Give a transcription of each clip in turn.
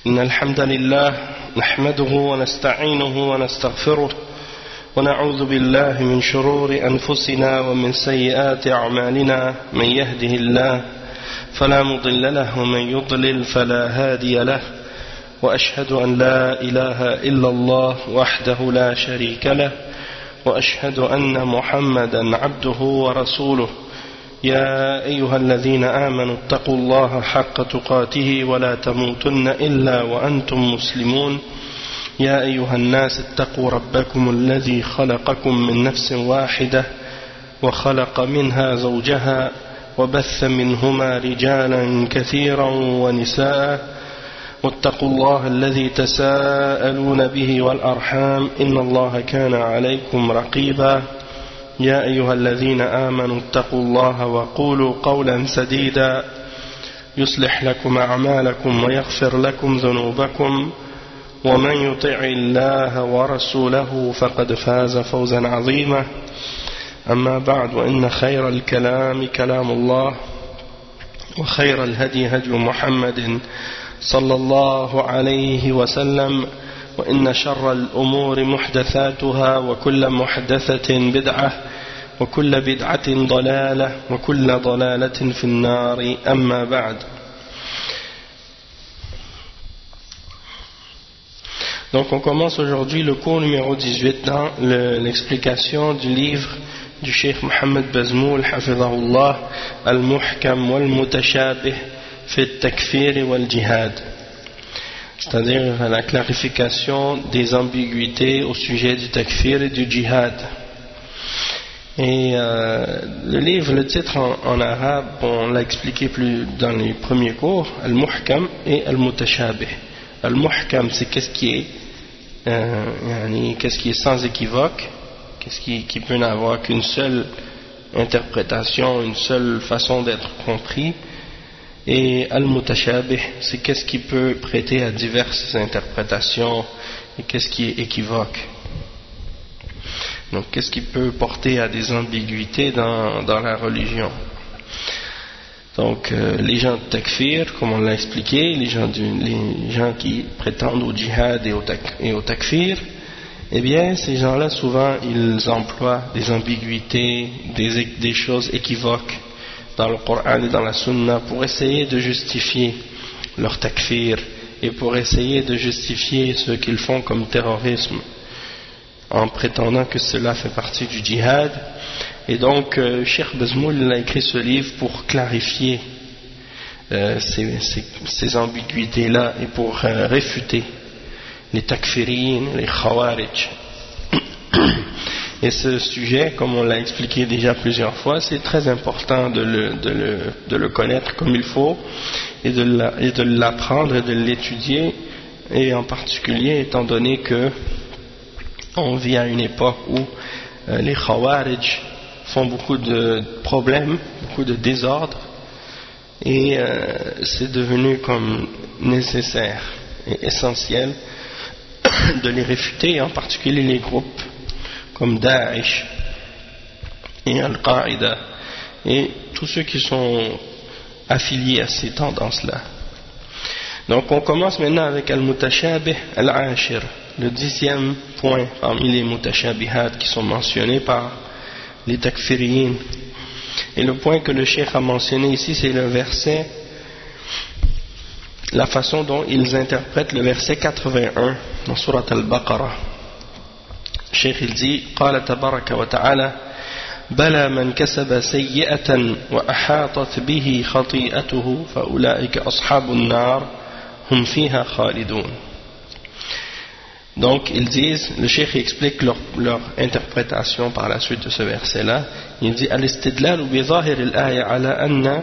إن الحمد لله نحمده ونستعينه ونستغفره ونعوذ بالله من شرور أنفسنا ومن سيئات أعمالنا من يهده الله فلا مضل له ومن يضلل فلا هادي له وأشهد أن لا إله إلا الله وحده لا شريك له وأشهد أن محمدا عبده ورسوله يا أيها الذين آمنوا اتقوا الله حق تقاته ولا تموتن إلا وأنتم مسلمون يا أيها الناس اتقوا ربكم الذي خلقكم من نفس واحدة وخلق منها زوجها وبث منهما رجالا كثيرا ونساء واتقوا الله الذي تساءلون به والأرحام إن الله كان عليكم رقيبا يا أيها الذين آمنوا اتقوا الله وقولوا قولا سديدا يصلح لكم أعمالكم ويغفر لكم ذنوبكم ومن يطع الله ورسوله فقد فاز فوزا عظيما أما بعد وإن خير الكلام كلام الله وخير الهدي هدي محمد صلى الله عليه وسلم وإن شر الأمور محدثاتها وكل محدثة بدعة وكل بدعة ضلالة وكل ضلالة في النار أما بعد. Donc on commence aujourd'hui le cours numéro 18 dans l'explication du livre du Cheikh Mohammed Bazmoul Hafidhahullah Al-Muhkam wal-Mutashabih fi al-Takfir wal-Jihad, c'est-à-dire la clarification des ambiguïtés au sujet du takfir et du djihad. Et le livre, le titre en arabe, on l'a expliqué plus dans les premiers cours, Al-Muhkam et Al-Mutashabih. Al-Muhkam, c'est qu'est-ce qui est sans équivoque, qu'est-ce qui peut n'avoir qu'une seule interprétation, une seule façon d'être compris. Et Al-Mutashabih, c'est qu'est-ce qui peut prêter à diverses interprétations et qu'est-ce qui est équivoque. Donc qu'est-ce qui peut porter à des ambiguïtés dans la religion. Donc les gens de takfir, comme on l'a expliqué, les gens qui prétendent au djihad et au takfir, eh bien ces gens-là souvent ils emploient des ambiguïtés, des choses équivoques dans le Coran et dans la Sunna pour essayer de justifier leur takfir et pour essayer de justifier ce qu'ils font comme terrorisme en prétendant que cela fait partie du djihad. Et donc Cheikh Bazmoul a écrit ce livre pour clarifier ces ambiguïtés-là et pour réfuter les takfirines, les khawarij. Et ce sujet, comme on l'a expliqué déjà plusieurs fois, c'est très important de le connaître comme il faut et de l'apprendre et de l'étudier, et en particulier étant donné que on vit à une époque où les khawarij font beaucoup de problèmes, beaucoup de désordres, et c'est devenu comme nécessaire et essentiel de les réfuter, en particulier les groupes comme Daesh et Al-Qaïda et tous ceux qui sont affiliés à ces tendances-là. Donc on commence maintenant avec Al-Mutashabih Al-Ashir, le 10e point parmi les Mutashabihat qui sont mentionnés par les takfiriyin. Et le point que le Cheikh a mentionné ici, c'est le verset, la façon dont ils interprètent le verset 81 dans Surat Al-Baqarah. الشيخ الدي قال تبارك وتعالى بلى من كسب سيئة وأحاطت به خطيئته فأولئك أصحاب النار هم فيها خالدون. Donc ils disent, le cheikh explique leur interprétation par la suite de ce verset là. Il dit الاستدلال بظاهر الآية على أن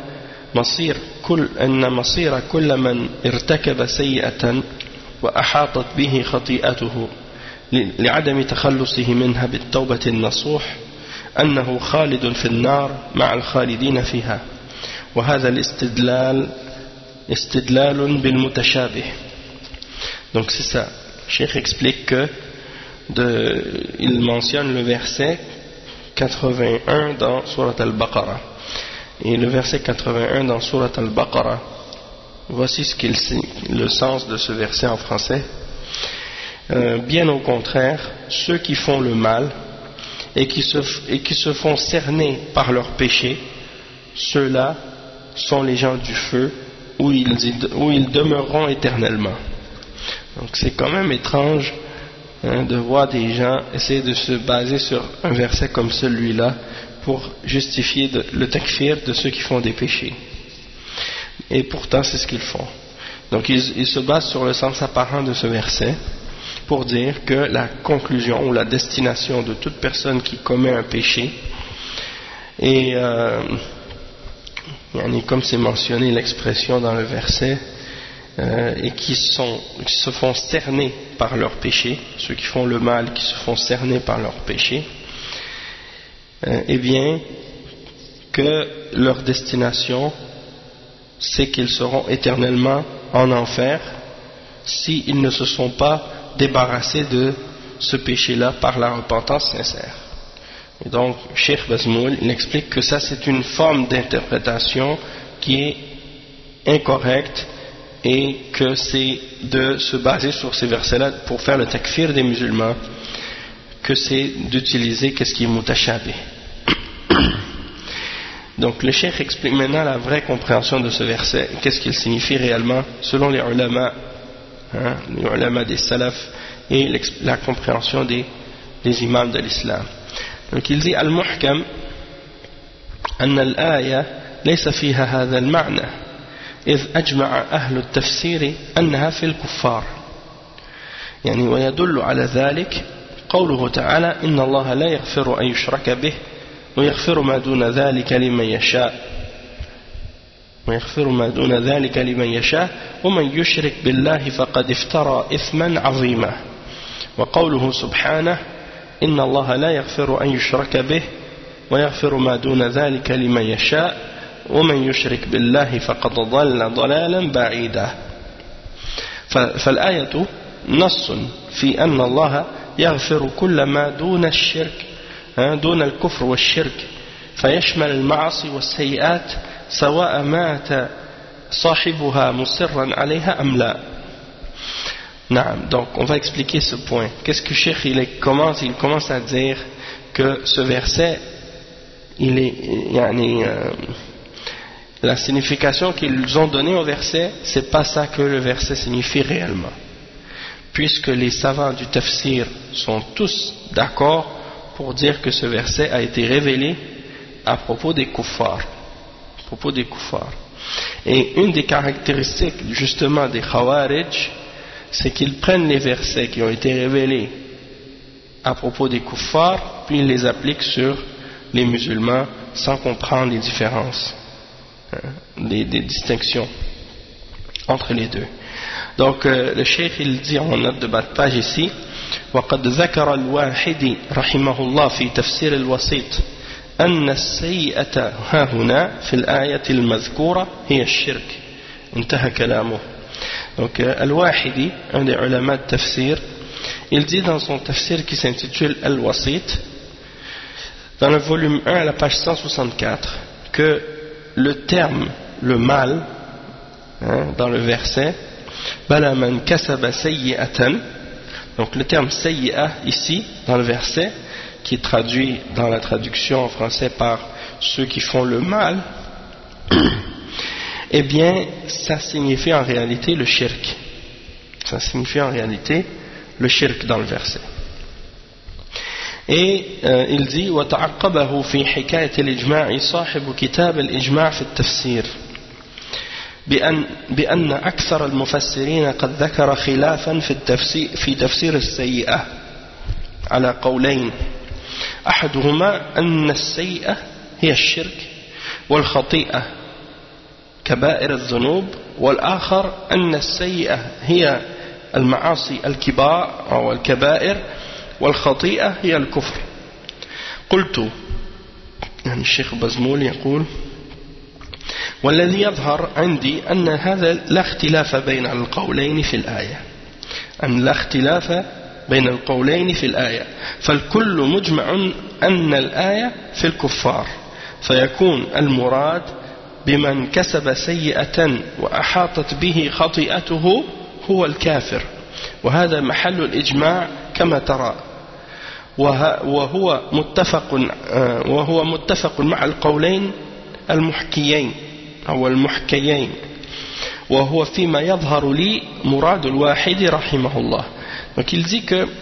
مصير كل من ارتكب سيئة وأحاطت به خطيئته لعدم تخلصه منها بالتوبة النصوح أنه خالد في النار مع الخالدين فيها وهذا الاستدلال استدلال بالمتشابه. Donc c'est ça, le cheikh explique que il mentionne le verset 81 dans Surat Al-Baqarah, et le verset 81 dans Surat Al-Baqarah voici ce qu'il le sens de ce verset en français. Bien au contraire, ceux qui font le mal et qui se font cerner par leurs péchés, ceux-là sont les gens du feu où ils demeureront éternellement. Donc c'est quand même étrange de voir des gens essayer de se baser sur un verset comme celui-là pour justifier le takfir de ceux qui font des péchés. Et pourtant c'est ce qu'ils font. Donc ils se basent sur le sens apparent de ce verset pour dire que la conclusion ou la destination de toute personne qui commet un péché et comme c'est mentionné l'expression dans le verset et qui se font cerner par leurs péchés, ceux qui font le mal qui se font cerner par leurs péchés, eh bien que leur destination c'est qu'ils seront éternellement en enfer s'ils ne se sont pas débarrassés de ce péché-là par la repentance sincère. Et donc, Cheikh Bazmoul, il explique que ça c'est une forme d'interprétation qui est incorrecte et que c'est de se baser sur ces versets-là pour faire le takfir des musulmans, que c'est d'utiliser qu'est-ce qui est mutashabih. Donc le Cheikh explique maintenant la vraie compréhension de ce verset, qu'est-ce qu'il signifie réellement selon les ulama des salafs et la compréhension des imams de l'islam. Donc il dit al-muhkam أن الآية ليس فيها هذا المعنى إذ أجمع أهل التفسير أنها في الكفار يعني ويدل على ذلك قوله تعالى إن الله لا يغفر أن يشرك به ويغفر ما دون ذلك لمن يشاء ومن يشرك بالله فقد افترى إثما عظيما وقوله سبحانه إن الله لا يغفر أن يشرك به ويغفر ما دون ذلك لمن يشاء ومن يشرك بالله فقد ضل ضلالا بعيدا. فالآية نص في أن الله يغفر كل ما دون الشرك دون الكفر والشرك فيشمل المعاصي والسيئات سواء مات صاحبها مصرا عليها أم لا. Donc on va expliquer ce point. Qu'est-ce que Cheikh il commence à dire que ce verset la signification qu'ils ont donnée au verset, c'est pas ça que le verset signifie réellement, puisque les savants du tafsir sont tous d'accord pour dire que ce verset a été révélé à propos des kuffars. Et une des caractéristiques justement des Khawarij, c'est qu'ils prennent les versets qui ont été révélés à propos des kuffars, puis ils les appliquent sur les musulmans sans comprendre les différences, des distinctions entre les deux. Donc le cheikh il dit en note de bas de page ici وقد ذكر الواحدي رحمه الله في تفسير الوسيط أن السيئة ها هنا في الآية المذكورة هي الشرك انتهى كلامه. Donc Al-Wahidi, un des ulama de tafsir, il dit dans son tafsir qui s'intitule Al-Wasit, dans le volume 1 à la page 164, que le terme, le mal, dans le verset, Bala man kasaba sayyi'atan, donc le terme sayyi'a ici, dans le verset, qui est traduit dans la traduction en français par ceux qui font le mal, eh bien, ça signifie en réalité le shirk. Ça signifie en réalité le shirk dans le verset. Et il dit وتعقبه في حكاية الإجماع صاحب كتاب الإجماع في التفسير بأن أكثر المفسرين قد ذكر خلافا في تفسير السيئة على قولين أحدهما أن السيئة هي الشرك والخطيئة كبائر الذنوب والآخر أن السيئة هي المعاصي الكبار أو الكبائر والخطيئة هي الكفر. قلت يعني الشيخ بازمول يقول والذي يظهر عندي أن هذا لا اختلاف بين القولين في الآية فالكل مجمع أن الآية في الكفار فيكون المراد بمن كسب سيئة وأحاطت به خطيئته هو الكافر وهذا محل الإجماع كما ترى وهو متفق مع القولين المحكيين أو المحكيين وهو فيما يظهر لي مراد الواحد رحمه الله. Donc il dit que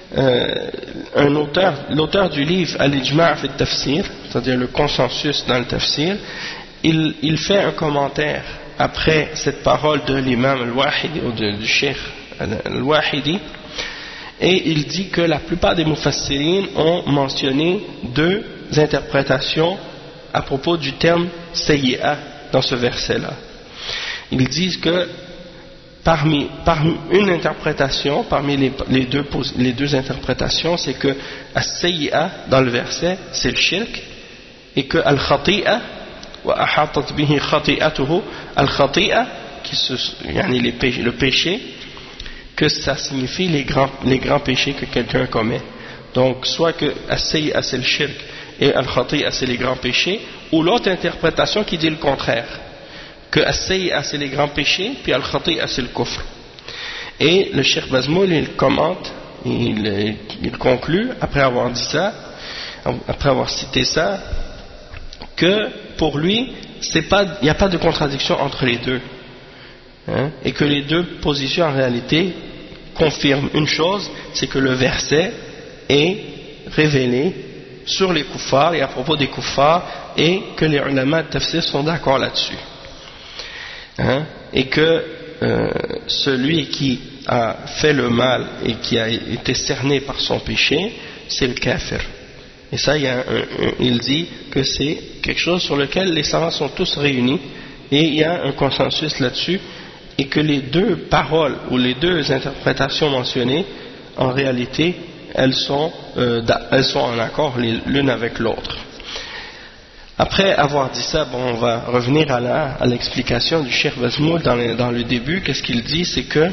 l'auteur du livre Al-Ijma' fi al-Tafsir, c'est-à-dire le consensus dans le tafsir, il fait un commentaire après cette parole de l'imam Al-Wahidi ou du cheikh Al-Wahidi, et il dit que la plupart des mufassirin ont mentionné deux interprétations à propos du terme sayyi'a dans ce verset-là. Ils disent que parmi une interprétation, parmi les deux interprétations, c'est que as-sayyi'a dans le verset c'est le shirk, et que al-khati'a wa ahatat bihi khati'atuhu, al-khati'a le péché, que ça signifie les grands péchés que quelqu'un commet. Donc soit que as-sayyi'a c'est le shirk et al-khati'a c'est les grands péchés, ou l'autre interprétation qui dit le contraire, que as-sayyi'a c'est les grands péchés puis al-khati'a c'est le kufr. Et le Cheikh Bazmoul il commente, il conclut après avoir dit ça, après avoir cité ça, que pour lui il n'y a pas de contradiction entre les deux, hein, et que les deux positions en réalité confirment une chose, c'est que le verset est révélé sur les kuffars et à propos des kuffars, et que les ulama de tafsir sont d'accord là-dessus, hein, et que celui qui a fait le mal et qui a été cerné par son péché, c'est le kafir. Et ça, il dit que c'est quelque chose sur lequel les savants sont tous réunis, et il y a un consensus là-dessus, et que les deux paroles ou les deux interprétations mentionnées, en réalité, elles sont en accord l'une avec l'autre. Après avoir dit ça, on va revenir à l'explication du Cheikh Bazmoul dans le début. Qu'est-ce qu'il dit? C'est que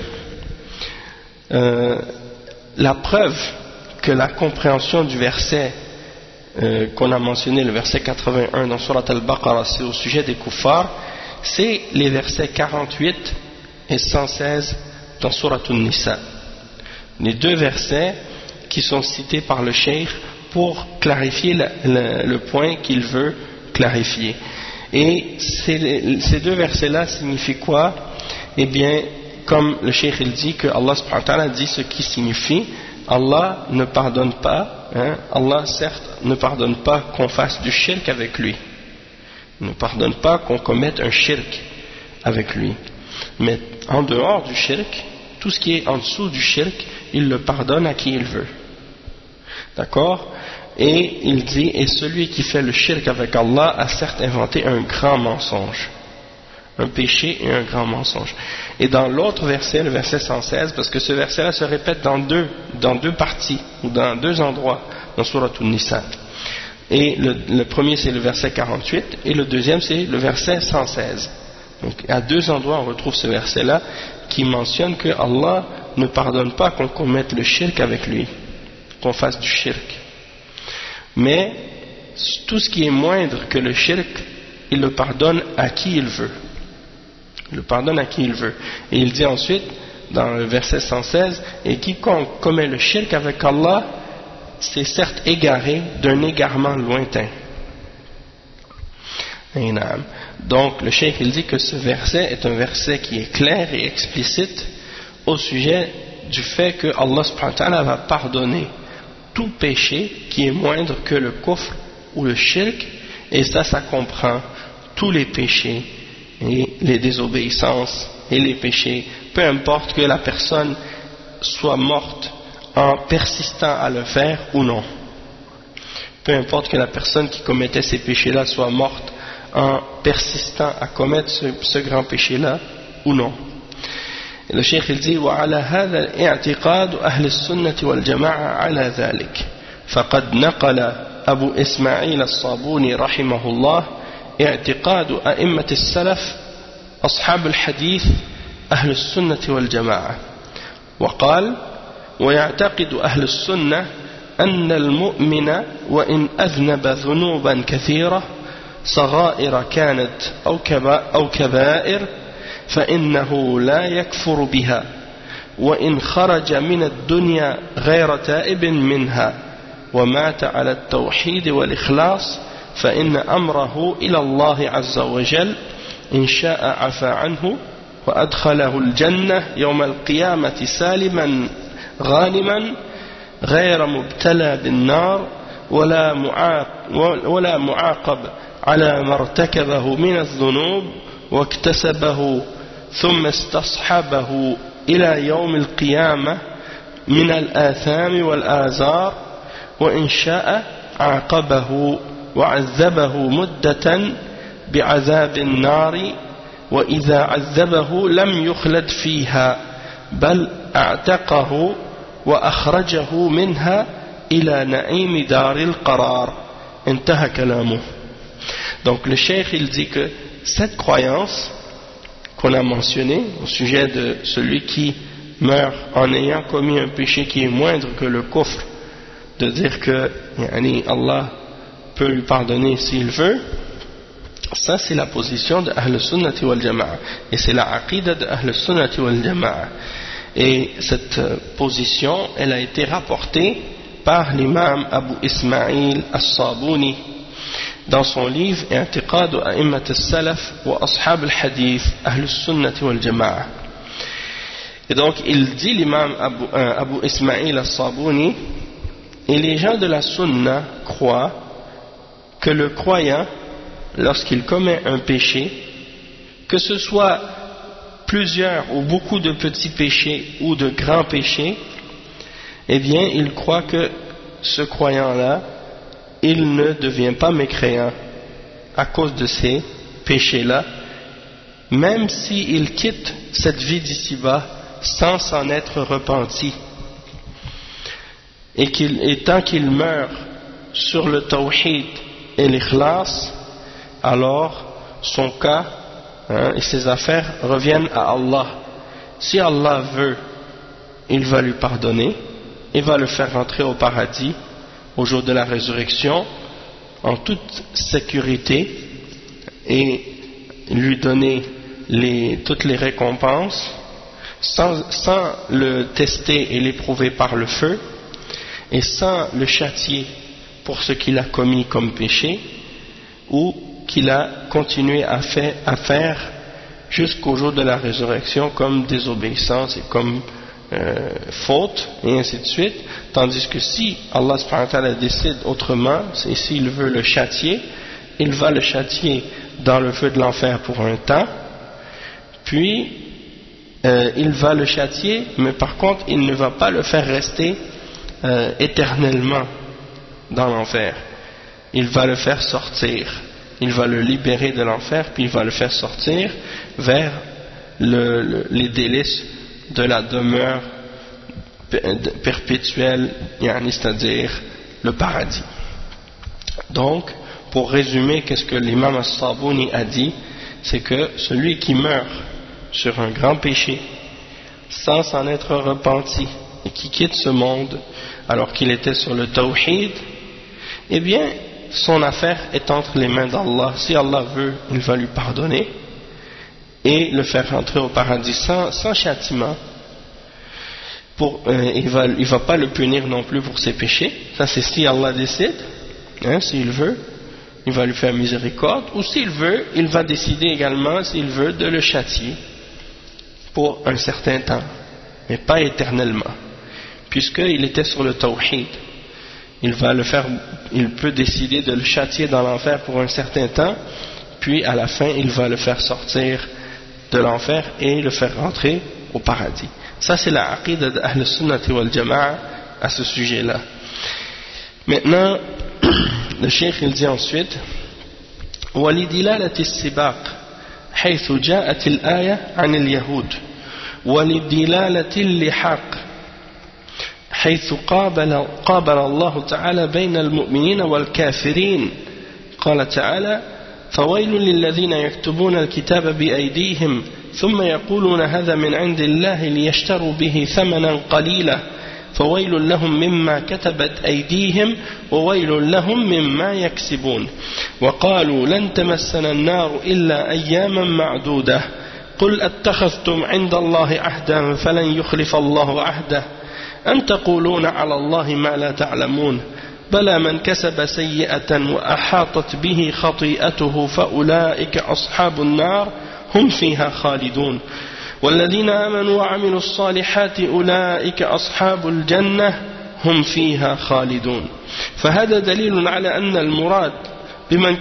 la preuve que la compréhension du verset qu'on a mentionné, le verset 81 dans Surat Al-Baqarah, c'est au sujet des kuffars, c'est les versets 48 et 116 dans Surat An-Nisa. Les deux versets qui sont cités par le cheikh pour clarifier le point qu'il veut clarifier. Et ces deux versets-là signifient quoi? Eh bien, comme le cheikh il dit que Allah subhanahu wa ta'ala dit ce qui signifie Allah ne pardonne pas, hein, Allah certes ne pardonne pas qu'on fasse du shirk avec lui, il ne pardonne pas qu'on commette un shirk avec lui, mais en dehors du shirk, tout ce qui est en dessous du shirk, il le pardonne à qui il veut. D'accord? Et il dit, et celui qui fait le shirk avec Allah a certes inventé un grand mensonge, un péché et un grand mensonge. Et dans l'autre verset, le verset 116, parce que ce verset-là se répète dans deux parties, ou dans deux endroits, dans Surat An-Nisa. Et le premier c'est le verset 48, et le deuxième c'est le verset 116. Donc à deux endroits on retrouve ce verset-là, qui mentionne que Allah ne pardonne pas qu'on commette le shirk avec lui, qu'on fasse du shirk. Mais tout ce qui est moindre que le shirk, il le pardonne à qui il veut. Il le pardonne à qui il veut. Et il dit ensuite, dans le verset 116, et quiconque commet le shirk avec Allah, c'est certes égaré d'un égarement lointain. Donc le cheikh il dit que ce verset est un verset qui est clair et explicite au sujet du fait que Allah subhanahu wa ta'ala va pardonner tout péché qui est moindre que le kufr ou le shirk, et ça comprend tous les péchés et les désobéissances et les péchés, peu importe que la personne soit morte en persistant à le faire ou non, peu importe que la personne qui commettait ces péchés-là soit morte en persistant à commettre ce grand péché-là ou non. Et le cheikh il dit وعلى هذا اعتقاد أهل السنة والجماعة على ذلك فقد نقل أبو إسماعيل الصابوني رحمه الله اعتقاد أئمة السلف أصحاب الحديث أهل السنة والجماعة وقال ويعتقد أهل السنة أن المؤمن وإن أذنب ذنوبا كثيرة صغائر كانت أو كبائر فإنه لا يكفر بها وإن خرج من الدنيا غير تائب منها ومات على التوحيد والإخلاص فإن أمره إلى الله عز وجل إن شاء عفى عنه وأدخله الجنة يوم القيامة سالما غانما غير مبتلى بالنار ولا معاقب على ما ارتكبه من الذنوب واكتسبه ثم استصحبه إلى يوم القيامة من الآثام والآزار وإن شاء عاقبه وعذبه مدة بعذاب النار وإذا عذبه لم يخلد فيها بل اعتقه وأخرجه منها إلى نعيم دار القرار. انتهى كلامه. Donc le cheikh il dit que cette croyance qu'on a mentionnée au sujet de celui qui meurt en ayant commis un péché qui est moindre que le kufr, de dire que Allah peut lui pardonner s'il veut, ça c'est la position de Ahl Sunnati wal Jama'a et c'est la aqidah de Ahl Sunnati wal Jama'a. Et cette position elle a été rapportée par l'imam Abu Ismail As-Sabuni dans son livre I'tiqad a'immat as-salaf wa ashab al-hadith Ahl Sunnati wal Jama'a. Et donc il dit l'imam Abu Ismail As-Sabuni, et les gens de la sunna croient que le croyant, lorsqu'il commet un péché, que ce soit plusieurs ou beaucoup de petits péchés ou de grands péchés, eh bien il croit que ce croyant-là, il ne devient pas mécréant à cause de ces péchés-là, même s'il quitte cette vie d'ici-bas sans s'en être repenti. Et tant qu'il meurt sur le tawhid et l'ikhlas, alors son cas et ses affaires reviennent à Allah. Si Allah veut, il va lui pardonner, il va le faire rentrer au paradis au jour de la résurrection en toute sécurité et lui donner toutes les récompenses sans le tester et l'éprouver par le feu et sans le châtier pour ce qu'il a commis comme péché ou qu'il a continué à faire jusqu'au jour de la résurrection comme désobéissance et comme faute et ainsi de suite, tandis que si Allah subhanahu wa ta'ala décide autrement et s'il veut le châtier, il va le châtier dans le feu de l'enfer pour un temps, puis il va le châtier, mais par contre il ne va pas le faire rester éternellement dans l'enfer. Il va le faire sortir, il va le libérer de l'enfer, puis il va le faire sortir vers les délices de la demeure perpétuelle, c'est-à-dire le paradis. Donc, pour résumer, qu'est-ce que l'imam As-Sabuni a dit, c'est que celui qui meurt sur un grand péché sans s'en être repenti et qui quitte ce monde alors qu'il était sur le tawhid, eh bien son affaire est entre les mains d'Allah. Si Allah veut, il va lui pardonner et le faire rentrer au paradis sans châtiment. Il va pas le punir non plus pour ses péchés. Ça c'est si Allah décide, s'il veut, il va lui faire miséricorde, ou s'il veut, il va décider également, s'il veut, de le châtier pour un certain temps, mais pas éternellement, puisqu'il était sur le tawhid. Il peut décider de le châtier dans l'enfer pour un certain temps, puis à la fin il va le faire sortir de l'enfer et le faire rentrer au paradis. Ça c'est la aqidah d'Ahl Sunnati wal Jama'a à ce sujet-là. Maintenant, le cheikh il dit ensuite وَلِدِلَالَةِ السِّبَاقِ حيث جاءت الآية عن اليهود وَلِدِلَالَةِ اللِّحَاقِ حيث قابل الله تعالى بين المؤمنين والكافرين قال تعالى فويل للذين يكتبون الكتاب بأيديهم ثم يقولون هذا من عند الله ليشتروا به ثمنا قليلا فويل لهم مما كتبت أيديهم وويل لهم مما يكسبون وقالوا لن تمسنا النار إلا أياما معدودة قل أتخذتم عند الله عهدا فلن يخلف الله عهده أن تقولون على الله ما لا تعلمون بلى من كسب سيئة وأحاطت به خطيئته فأولئك أصحاب النار هم فيها خالدون والذين آمنوا وعملوا الصالحات أولئك أصحاب الجنة هم فيها خالدون فهذا دليل على أن المراد بمن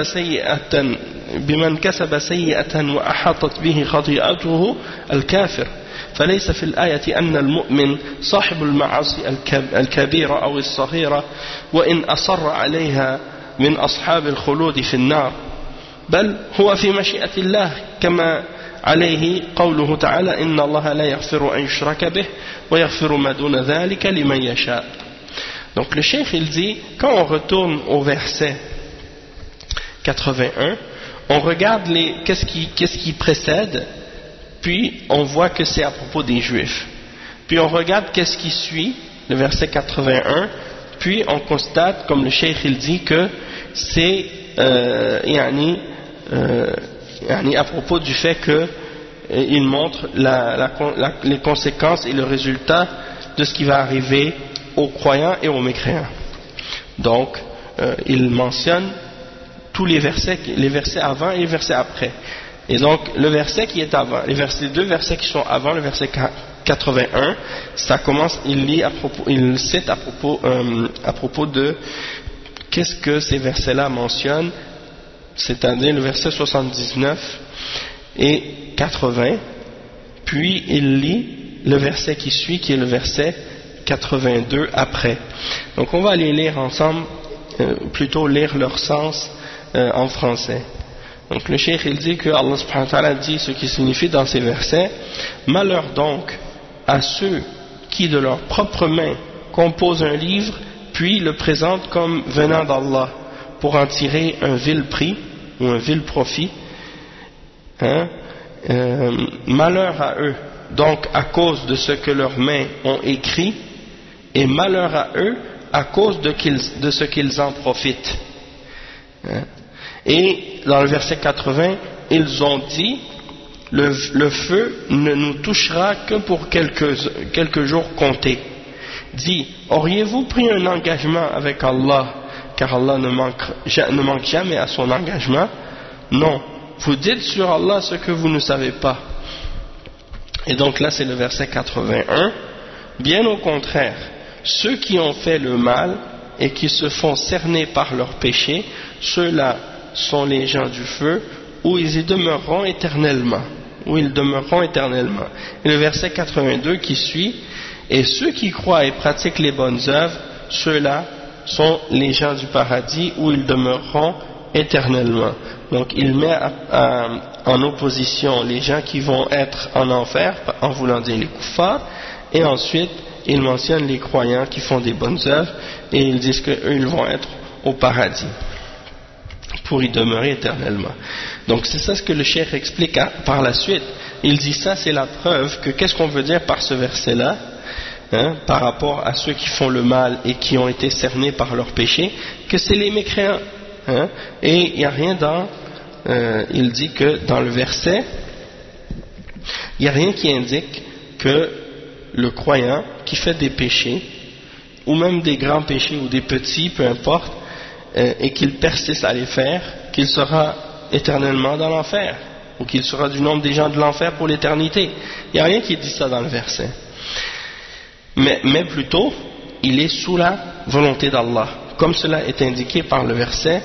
كسب سيئة وأحاطت به خطيئته الكافر فليس في الآية أن المؤمن صاحب المعاصي الكبيرة أو الصغيرة وإن أصر عليها من أصحاب الخلود في النار بل هو في مشيئة الله كما عليه قوله تعالى إن الله لا يغفر أن يشرك به ويغفر ما دون ذلك لمن يشاء. Donc le cheikh il dit, quand on retourne au verset 81, on regarde qu'est-ce qui précède, puis on voit que c'est à propos des juifs. Puis on regarde qu'est-ce qui suit, le verset 81, puis on constate, comme le cheikh il dit, que c'est à propos du fait qu'il montre les conséquences et le résultat de ce qui va arriver aux croyants et aux mécréants. Donc, il mentionne tous les versets avant et les versets après. Et donc, le verset qui est avant, les deux versets qui sont avant, le verset 81, ça commence, il cite à propos de qu'est-ce que ces versets-là mentionnent, c'est-à-dire le verset 79 et 80, puis il lit le verset qui suit, qui est le verset 82 après. Donc on va les lire ensemble, plutôt lire leur sens en français. Donc le cheikh il dit que Allah subhanahu wa ta'ala dit ce qui signifie dans ces versets: malheur donc à ceux qui de leurs propres mains composent un livre puis le présentent comme venant d'Allah pour en tirer un vil prix ou un vil profit. Malheur à eux donc à cause de ce que leurs mains ont écrit, et malheur à eux à cause de ce qu'ils en profitent. Et dans le verset 80, ils ont dit: le feu ne nous touchera que pour quelques jours comptés. Dit: auriez-vous pris un engagement avec Allah, car Allah ne manque jamais à son engagement? Non, vous dites sur Allah ce que vous ne savez pas. Et donc là c'est le verset 81. Bien au contraire, ceux qui ont fait le mal et qui se font cerner par leurs péchés, ceux-là sont les gens du feu, où ils y demeureront éternellement. Et le verset 82 qui suit: et ceux qui croient et pratiquent les bonnes œuvres, ceux-là sont les gens du paradis, où ils demeureront éternellement. Donc il met en opposition les gens qui vont être en enfer, en voulant dire les kuffars, et ensuite il mentionne les croyants qui font des bonnes œuvres, et ils disent qu'eux ils vont être au paradis pour y demeurer éternellement. Donc c'est ça ce que le cheikh explique par la suite. Il dit ça c'est la preuve que qu'est-ce qu'on veut dire par ce verset là, par rapport à ceux qui font le mal et qui ont été cernés par leurs péchés, que c'est les mécréants. Et il n'y a rien il dit que dans le verset il n'y a rien qui indique que le croyant qui fait des péchés, ou même des grands péchés ou des petits, peu importe, et qu'il persiste à les faire, qu'il sera éternellement dans l'enfer, ou qu'il sera du nombre des gens de l'enfer pour l'éternité. Il n'y a rien qui dit ça dans le verset. Mais plutôt, il est sous la volonté d'Allah, comme cela est indiqué par le verset: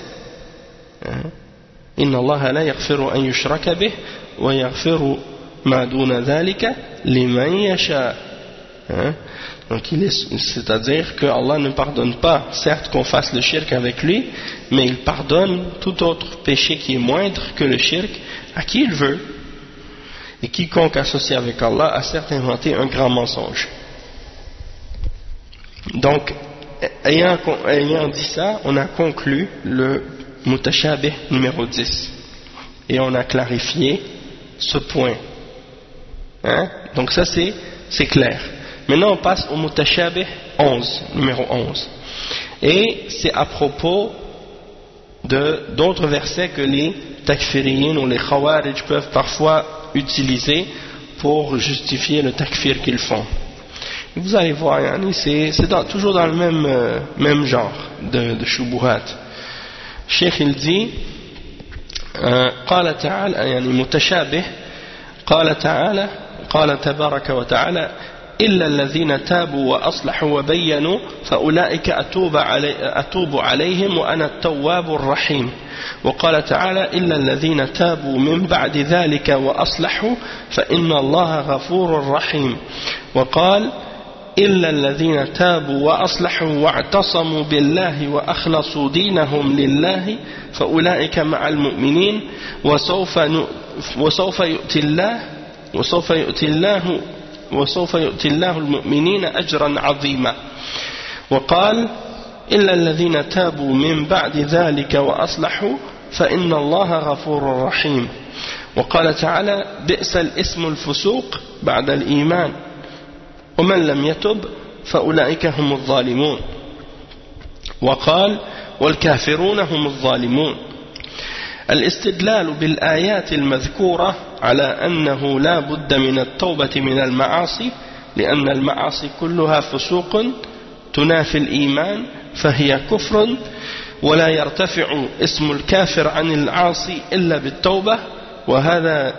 Inna Allah la yaghfiru an yushraka bih wa yaghfiru ma duna dhalika liman yasha. Donc c'est-à-dire que Allah ne pardonne pas, certes qu'on fasse le shirk avec lui, mais il pardonne tout autre péché qui est moindre que le shirk à qui il veut. Et quiconque associe avec Allah a certes inventé un grand mensonge. Donc ayant dit ça, on a conclu le mutashabih numéro 10 et on a clarifié ce point. Donc ça c'est clair. Maintenant on passe au mutashabih 11, numéro 11. Et c'est à propos d'autres versets que les takfiriyin ou les khawarij peuvent parfois utiliser pour justifier le takfir qu'ils font. Et vous allez voir, c'est toujours dans le même genre de shubuhat. Cheikh il dit قال تعالى يعني متشابه قال تعالى قال تبارك وتعالى إلا الذين تابوا وأصلحوا وبينوا فأولئك أتوب عليهم وأنا التواب الرحيم. وقال تعالى إلا الذين تابوا من بعد ذلك وأصلحوا فإن الله غفور رحيم. وقال إلا الذين تابوا وأصلحوا واعتصموا بالله وأخلصوا دينهم لله فأولئك مع المؤمنين وسوف يؤتي الله المؤمنين أجرا عظيما. وقال إلا الذين تابوا من بعد ذلك وأصلحوا فإن الله غفور رحيم. وقال تعالى بئس الاسم الفسوق بعد الإيمان ومن لم يتب فأولئك هم الظالمون. وقال والكافرون هم الظالمون. الاستدلال بالآيات المذكورة على أنه لا بد من التوبة من المعاصي لأن المعاصي كلها فسوق تنافي الإيمان فهي كفر ولا يرتفع اسم الكافر عن العاصي إلا بالتوبة وهذا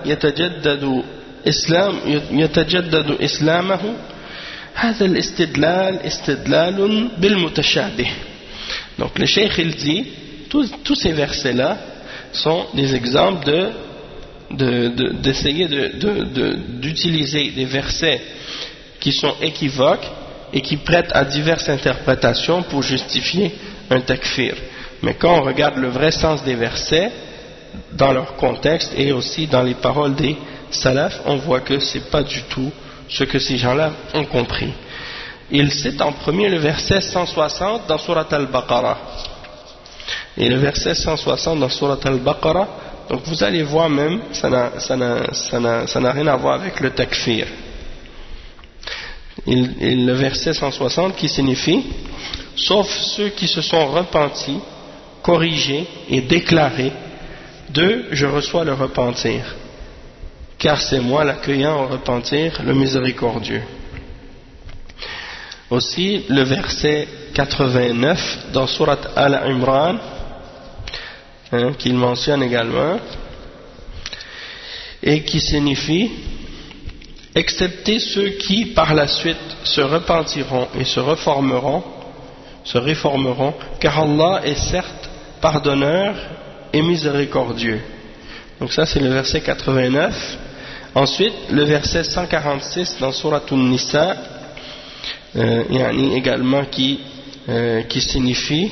يتجدد إسلامه. هذا الاستدلال استدلال بالمتشابه. Donc le cheikh il dit tous ces versets là sont des exemples d'essayer d'utiliser des versets qui sont équivoques et qui prêtent à diverses interprétations pour justifier un takfir. Mais quand on regarde le vrai sens des versets dans leur contexte et aussi dans les paroles des salafs, on voit que c'est pas du tout ce que ces gens-là ont compris. Il cite en premier le verset 160 dans Surat Al-Baqarah. Et le verset 160 dans Surat Al-Baqarah, donc vous allez voir même, ça n'a rien à voir avec le takfir. Et le verset 160 qui signifie sauf ceux qui se sont repentis, corrigés et déclarés, d'eux je reçois le repentir, car c'est moi l'accueillant au repentir, le miséricordieux. Aussi le verset 89 dans Surat Al-Imran, qu'il mentionne également, et qui signifie excepté ceux qui par la suite se repentiront et se réformeront, car Allah est certes pardonneur et miséricordieux. Donc ça c'est le verset 89. Ensuite le verset 146 dans Surat An-Nisa, également qui signifie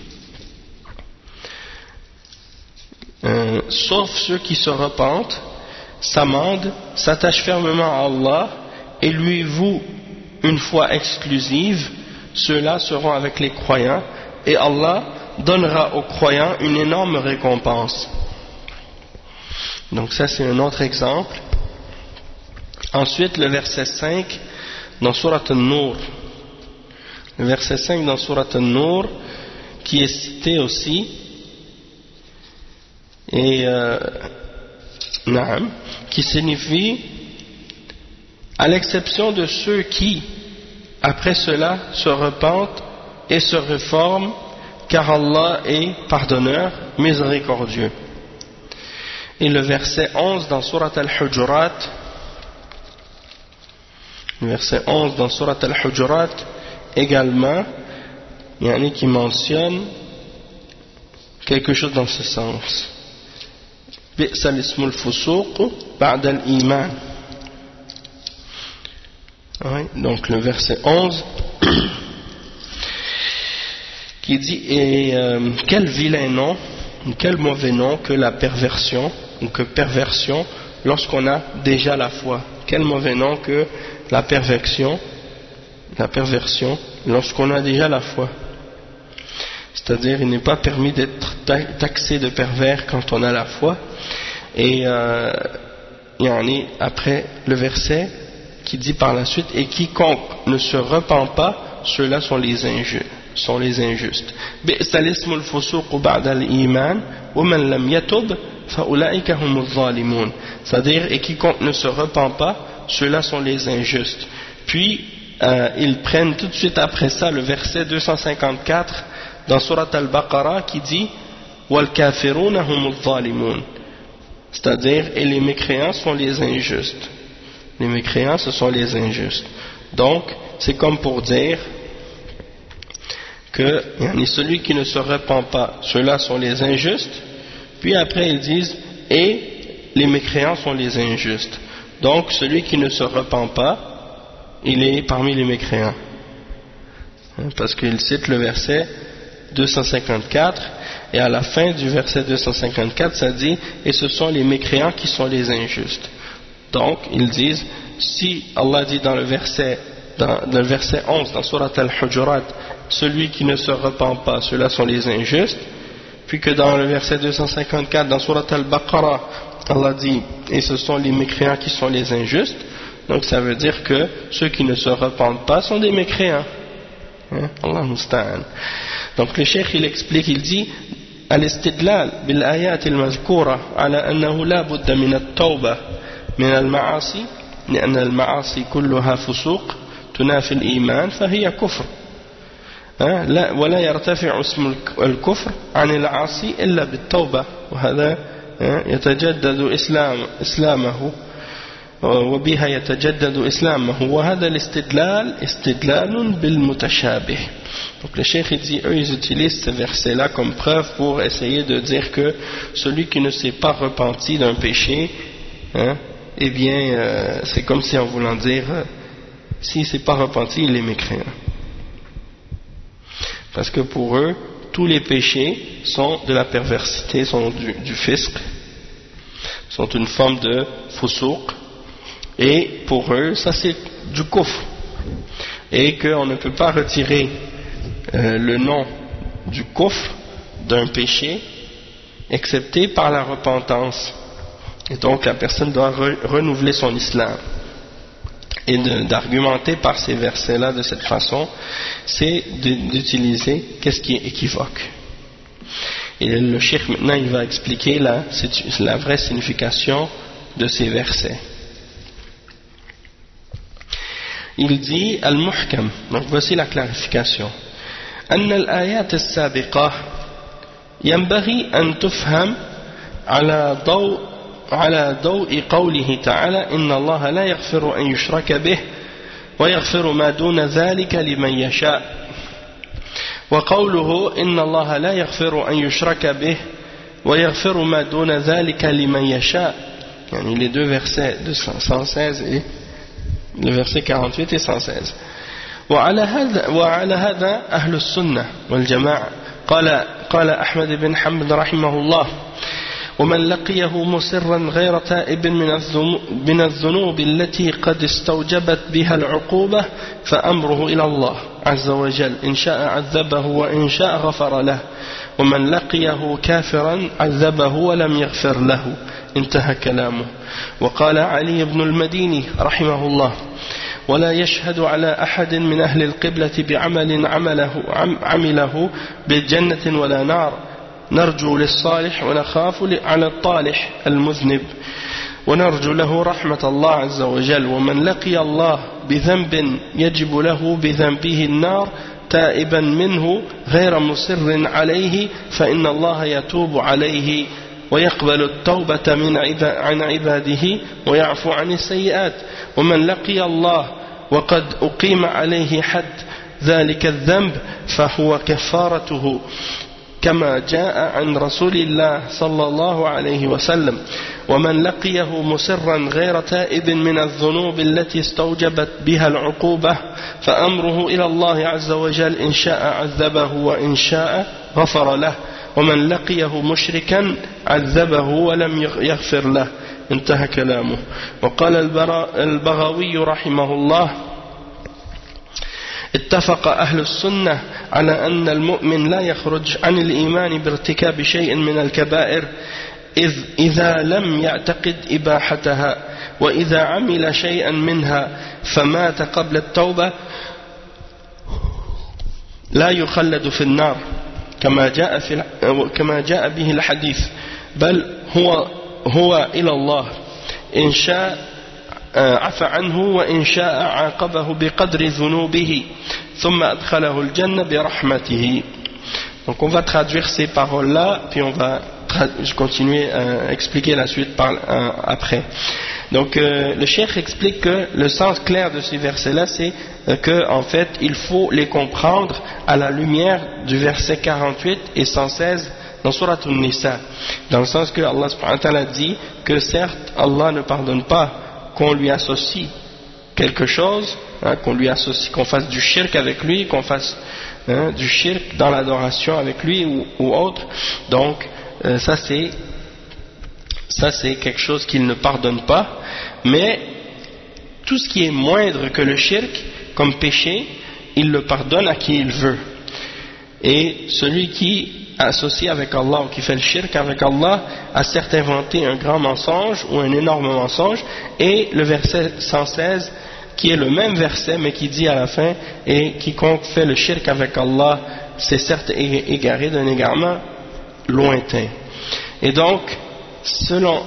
sauf ceux qui se repentent, s'amendent, s'attachent fermement à Allah et lui vouent une foi exclusive, ceux-là seront avec les croyants et Allah donnera aux croyants une énorme récompense. Donc ça c'est un autre exemple. Ensuite le verset 5 dans Surat An-Nur, le verset 5 dans Surat An-Nur qui est cité aussi, et qui signifie à l'exception de ceux qui après cela se repentent et se réforment, car Allah est pardonneur, miséricordieux. Et le verset 11 dans Surat Al-Hujurat, le verset 11 dans Surat Al-Hujurat également, qui mentionne quelque chose dans ce sens. بئس الاسم الفسوق بعد الإيمان. Donc le verset 11 qui dit quel vilain nom, quel mauvais nom que la perversion, ou que perversion lorsqu'on a déjà la foi. Quel mauvais nom que la perversion lorsqu'on a déjà la foi. C'est-à-dire il n'est pas permis d'être taxé de pervers quand on a la foi. Et après le verset qui dit par la suite, et quiconque ne se repent pas, ceux-là sont les injustes. بئس الاسم الفسوق بعد الإيمان ومن لم يتب فأولئك هم الظالمون. C'est-à-dire, et quiconque ne se repent pas, ceux-là sont les injustes. Puis ils prennent tout de suite après ça le verset 254 dans Surat Al-Baqarah qui dit wal kafiruna humuz zalimun, c'est-à-dire, et les mécréants sont les injustes. Les mécréants, ce sont les injustes. Donc c'est comme pour dire que celui qui ne se repent pas, ceux-là sont les injustes. Puis après ils disent et les mécréants sont les injustes. Donc celui qui ne se repent pas, il est parmi les mécréants, parce qu'il cite le verset 254, et à la fin du verset 254 ça dit et ce sont les mécréants qui sont les injustes. Donc ils disent, si Allah dit dans le verset 11 dans Surat Al-Hujurat, celui qui ne se repent pas, ceux-là sont les injustes, puis que dans le verset 254 dans Surat Al-Baqarah Allah dit et ce sont les mécréants qui sont les injustes. Donc ça veut dire que ceux qui ne se repentent pas sont des mécréants. Allah musta'an. Donc le cheikh il explique, il dit al-istidlal bil ayat al-mazkura ala annahu la budda min at-tawbah min al-ma'asi لأن المعاصي كلها فسوق تنافي الإيمان فهي كفر ولا يرتفع اسم الكفر عن العاصي إلا بالتوبة وهذا يتجدد إسلامه وبها يتجدد إسلامه وهذا الاستدلال استدلال بالمتشابه. Donc le cheikh dit, eux ils utilisent ce verset là comme preuve pour essayer de dire que celui qui ne s'est pas repenti d'un péché, eh bien c'est comme si en voulant dire s'il ne s'est pas repenti il est mécréant, parce que pour eux tous les péchés sont de la perversité, sont du fisc, sont une forme de fusouq, et pour eux ça c'est du kufr, et qu'on ne peut pas retirer le nom du kufr d'un péché excepté par la repentance, et donc la personne doit renouveler son islam. Et d'argumenter par ces versets là de cette façon, c'est d'utiliser qu'est-ce qui est équivoque. Et le cheikh maintenant il va expliquer la vraie signification de ces versets. Il dit al-muhkam, donc voici la clarification. أن الآيات السابقة ينبغي أن تفهم على ضوء قوله تعالى إن الله لا يغفر أن يشرك به ويغفر ما دون ذلك لمن يشاء وقوله إن الله لا يغفر أن يشرك به ويغفر ما دون ذلك لمن يشاء, يعني les deux versets de 116 et le verset 48 et 116. وعلى هذا أهل السنة والجماعة قال أحمد بن حنبل رحمه الله ومن لقيه مصرا غير تائب من الذنوب التي قد استوجبت بها العقوبة فأمره إلى الله عز وجل إن شاء عذبه وإن شاء غفر له ومن لقيه كافرا عذبه ولم يغفر له. انتهى كلامه. وقال علي بن المديني رحمه الله ولا يشهد على أحد من أهل القبلة بعمل عمله بالجنة ولا نار نرجو للصالح ونخاف على الطالح المذنب ونرجو له رحمة الله عز وجل ومن لقي الله بذنب يجب له بذنبه النار تائبا منه غير مصر عليه فإن الله يتوب عليه ويقبل التوبة عن عباده ويعفو عن السيئات ومن لقي الله وقد أقيم عليه حد ذلك الذنب فهو كفارته كما جاء عن رسول الله صلى الله عليه وسلم ومن لقيه مصرا غير تائب من الذنوب التي استوجبت بها العقوبة فأمره إلى الله عز وجل إن شاء عذبه وإن شاء غفر له ومن لقيه مشركا عذبه ولم يغفر له. انتهى كلامه. وقال البغوي رحمه الله اتفق أهل السنة على أن المؤمن لا يخرج عن الإيمان بارتكاب شيء من الكبائر إذا لم يعتقد إباحتها وإذا عمل شيئا منها فمات قبل التوبة لا يخلد في النار كما جاء به الحديث بل هو إلى الله إن شاء عفى عنه وإن شاء عاقبه بقدر ذنوبه ثم أدخله الجنة برحمته. Donc on va traduire ces paroles-là, puis on va continuer à expliquer la suite après. Donc le cheikh explique que le sens clair de ces versets-là, c'est que en fait il faut les comprendre à la lumière du verset 48 et 116 dans Surat An-Nisa, dans le sens que Allah subhanahu wa ta'ala dit que certes Allah ne pardonne pas qu'on lui associe quelque chose, qu'on lui associe, qu'on fasse du shirk avec lui, qu'on fasse du shirk dans l'adoration avec lui ou autre. Donc ça c'est quelque chose qu'il ne pardonne pas, mais tout ce qui est moindre que le shirk comme péché, il le pardonne à qui il veut. Et celui qui associe avec Allah ou qui fait le shirk avec Allah a certes inventé un grand mensonge ou un énorme mensonge. Et le verset 116 qui est le même verset mais qui dit à la fin: et quiconque fait le shirk avec Allah c'est certes égaré d'un égarement lointain. Et donc selon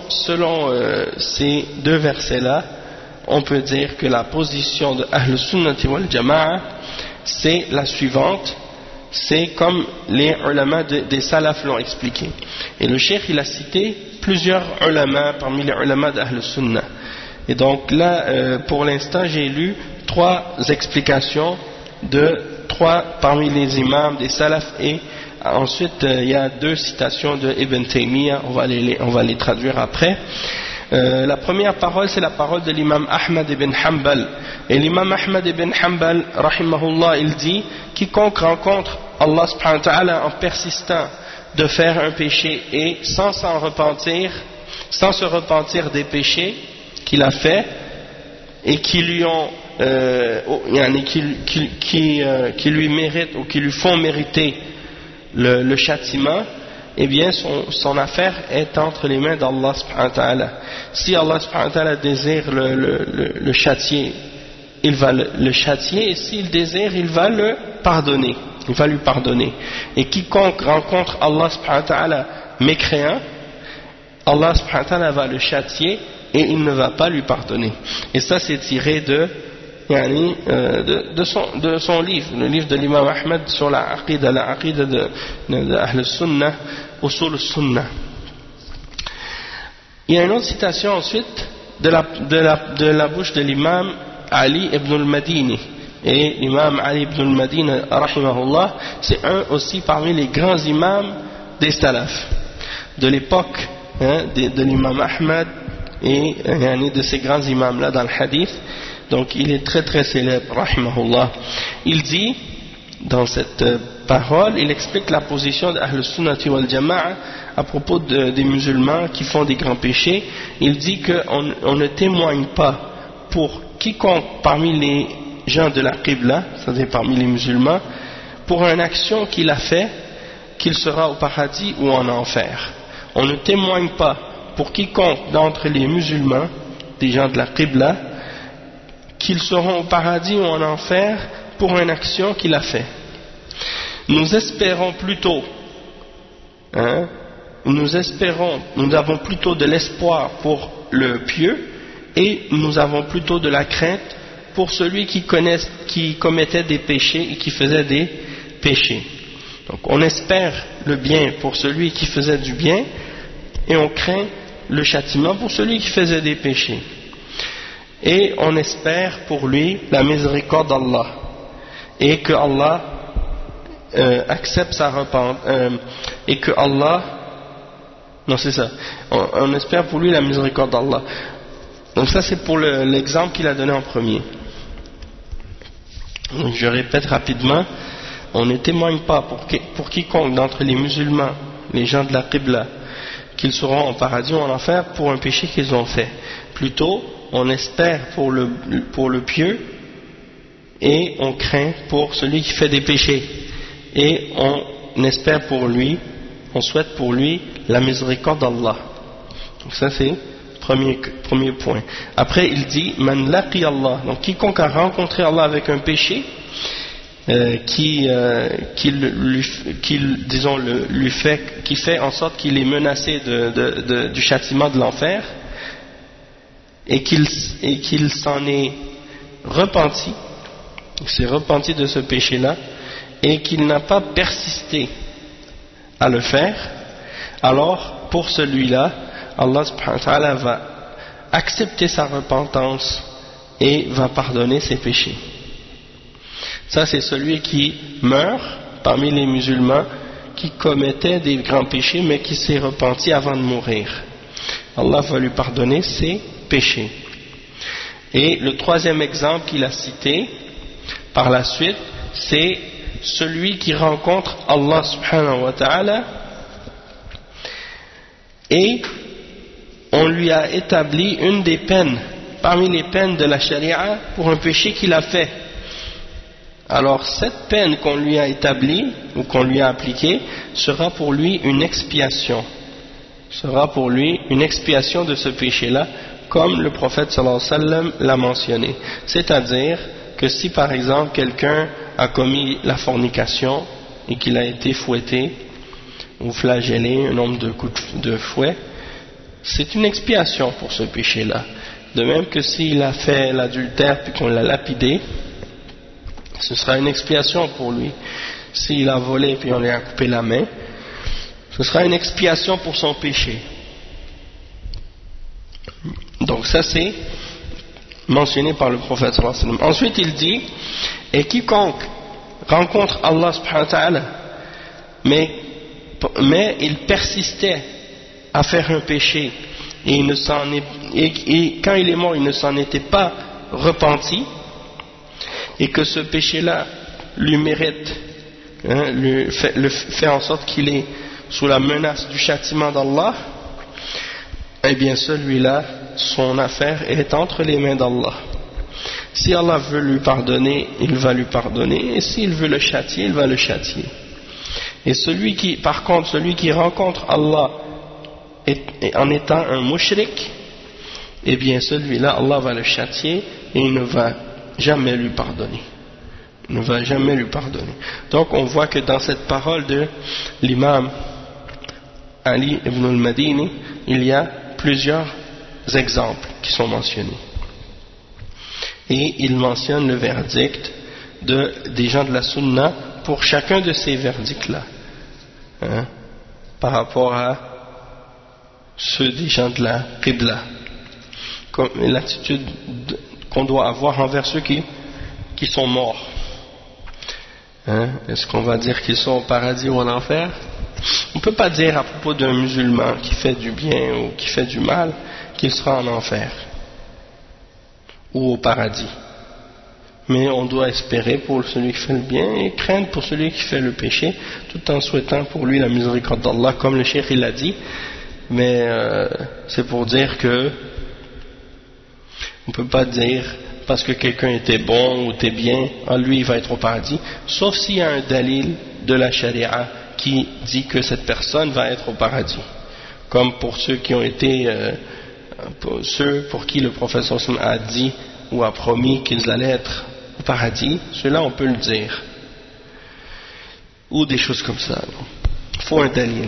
ces deux versets là, on peut dire que la position de Ahl Sunnati wal Jama'a c'est la suivante. C'est comme les ulama des salaf l'ont expliqué. Et le cheikh il a cité plusieurs ulama parmi les ulama d'Ahl Sunnah. Et donc là pour l'instant j'ai lu 3 explications de 3 parmi les imams des salaf, et ensuite il y a 2 citations de Ibn Taymiyyah, on va les traduire après. La première parole c'est la parole de l'imam Ahmad ibn Hanbal, et l'imam Ahmad ibn Hanbal rahimahullah il dit: quiconque rencontre Allah subhanahu wa ta'ala en persistant de faire un péché et sans se repentir des péchés qu'il a fait et qui lui ont qui lui méritent ou qui lui font mériter le châtiment, eh bien son affaire est entre les mains d'Allah subhanahu wa ta'ala. Si Allah subhanahu wa ta'ala désire le châtier, il va le châtier, et s'il désire, il va le pardonner. Il va lui pardonner. Et quiconque rencontre Allah subhanahu wa ta'ala mécréant, Allah subhanahu wa ta'ala va le châtier et il ne va pas lui pardonner. Et ça c'est tiré de son livre, le livre de l'imam Ahmed sur la aqida de Ahl Sunnah, Usul Sunnah. Il y a une autre citation ensuite de la bouche de l'imam Ali ibn al-Madini. Et l'imam Ali ibn al-Madini rahimahullah, c'est un aussi parmi les grands imams des salaf de l'époque de l'imam Ahmad et de ces grands imams là dans le hadith. Donc il est très très célèbre rahimahullah. Il dit dans cette parole, il explique la position d'Ahl Sunnati wal Jama'a à propos des musulmans qui font des grands péchés. Il dit qu'on ne témoigne pas pour quiconque parmi les gens de la Qibla, c'est-à-dire parmi les musulmans, pour une action qu'il a fait, qu'il sera au paradis ou en enfer. On ne témoigne pas pour quiconque d'entre les musulmans, des gens de la Qibla, qu'ils seront au paradis ou en enfer pour une action qu'il a fait. Nous espérons plutôt, nous avons plutôt de l'espoir pour le pieux, et nous avons plutôt de la crainte pour celui qui commettait des péchés et qui faisait des péchés. Donc on espère le bien pour celui qui faisait du bien, et on craint le châtiment pour celui qui faisait des péchés. Et on espère pour lui la miséricorde d'Allah, et que Allah accepte sa repentance, et que Allah, non c'est ça, on espère pour lui la miséricorde d'Allah. Donc ça c'est pour l'exemple qu'il a donné en premier. Donc je répète rapidement, on ne témoigne pas pour quiconque d'entre les musulmans, les gens de la Qibla, qu'ils seront en paradis ou en enfer pour un péché qu'ils ont fait. Plutôt, on espère pour le pieux, et on craint pour celui qui fait des péchés, et on espère pour lui, on souhaite pour lui la miséricorde d'Allah. Donc ça c'est Premier point. Après, il dit Man laqi Allah. Donc, quiconque a rencontré Allah avec un péché qui fait en sorte qu'il est menacé du châtiment de l'enfer et qu'il s'en est repenti, il s'est repenti de ce péché-là et qu'il n'a pas persisté à le faire, alors pour celui-là, Allah subhanahu wa ta'ala va accepter sa repentance et va pardonner ses péchés. Ça, c'est celui qui meurt parmi les musulmans qui commettait des grands péchés mais qui s'est repenti avant de mourir. Allah va lui pardonner ses péchés. Et le troisième exemple qu'il a cité par la suite, c'est celui qui rencontre Allah subhanahu wa ta'ala et on lui a établi une des peines parmi les peines de la charia pour un péché qu'il a fait. Alors cette peine qu'on lui a établie ou qu'on lui a appliquée sera pour lui une expiation. Sera pour lui une expiation de ce péché-là, comme le prophète sallallahu alayhi wa sallam l'a mentionné. C'est-à-dire que si par exemple quelqu'un a commis la fornication et qu'il a été fouetté ou flagellé un nombre de coups de fouet, c'est une expiation pour ce péché-là. De même que s'il a fait l'adultère puis qu'on l'a lapidé, ce sera une expiation pour lui. S'il a volé puis on lui a coupé la main, ce sera une expiation pour son péché. Donc ça c'est mentionné par le prophète sallallahu alayhi wa sallam. Ensuite il dit, et quiconque rencontre Allah subhanahu wa ta'ala mais il persistait à faire un péché et quand il est mort il ne s'en était pas repenti et que ce péché-là lui mérite, fait en sorte qu'il est sous la menace du châtiment d'Allah, eh bien celui-là, son affaire est entre les mains d'Allah. Si Allah veut lui pardonner, il va lui pardonner, et s'il veut le châtier, il va le châtier. Et par contre, celui qui rencontre Allah en étant un mushrik, eh bien celui-là, Allah va le châtier et il ne va jamais lui pardonner. Il ne va jamais lui pardonner. Donc on voit que dans cette parole de l'imam Ali ibn al-Madini, il y a plusieurs exemples qui sont mentionnés. Et il mentionne le verdict des gens de la Sunna pour chacun de ces verdicts-là, par rapport à ceux des gens de la Qibla, comme l'attitude qu'on doit avoir envers ceux qui sont morts. Est-ce qu'on va dire qu'ils sont au paradis ou en enfer? On ne peut pas dire à propos d'un musulman qui fait du bien ou qui fait du mal qu'il sera en enfer ou au paradis. Mais on doit espérer pour celui qui fait le bien et craindre pour celui qui fait le péché, tout en souhaitant pour lui la miséricorde d'Allah, comme le cheikh il a dit. Mais c'est pour dire que on ne peut pas dire parce que quelqu'un était bon ou était bien, lui il va être au paradis, sauf s'il y a un dalil de la charia qui dit que cette personne va être au paradis, comme pour ceux qui ont été ceux pour qui le prophète a dit ou a promis qu'ils allaient être au paradis, ceux-là on peut le dire, ou des choses comme ça. Il faut un dalil.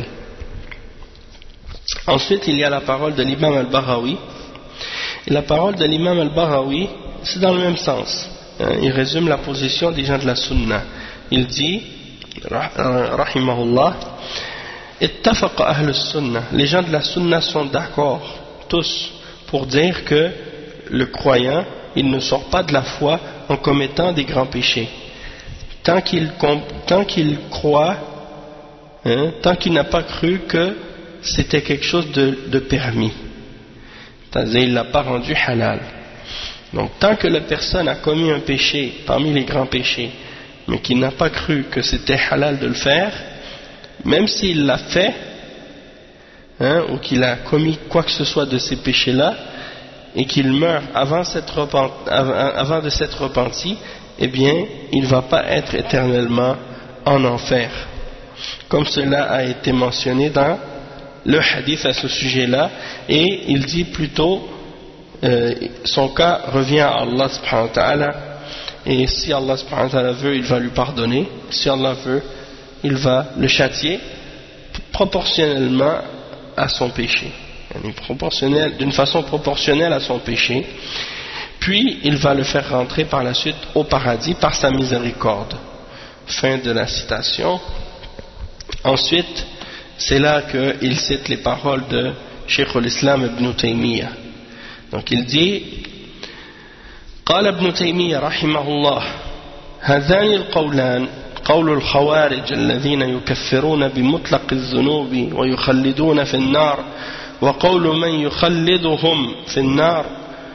Ensuite il y a la parole de l'imam al-Bahawi, et la parole de l'imam al-Bahawi c'est dans le même sens. Il résume la position des gens de la Sunna. Il dit rahimahullah, ittafaqa ahl as-sunnah, les gens de la Sunna sont d'accord tous pour dire que le croyant il ne sort pas de la foi en commettant des grands péchés tant qu'il croit, tant qu'il n'a pas cru que c'était quelque chose de permis, c'est-à-dire il ne l'a pas rendu halal. Donc tant que la personne a commis un péché parmi les grands péchés mais qu'il n'a pas cru que c'était halal de le faire, même s'il l'a fait, ou qu'il a commis quoi que ce soit de ces péchés-là et qu'il meurt avant de s'être repenti, eh bien il ne va pas être éternellement en enfer, comme cela a été mentionné dans le hadith à ce sujet-là, et il dit plutôt son cas revient à Allah subhanahu wa ta'ala, et si Allah subhanahu wa ta'ala veut, il va lui pardonner, si Allah veut, il va le châtier proportionnellement à son péché, d'une façon proportionnelle à son péché, puis il va le faire rentrer par la suite au paradis par sa miséricorde. Fin de la citation. Ensuite, c'est là qu'il cite les paroles de Cheikh al-Islam Ibn Taymiyyah. Donc il dit: قال ابن تيمية رحمه الله: هذان القولان قول الخوارج الذين يكفرون بمطلق الذنوب ويخلدون في النار، وقول من يخلدهم في النار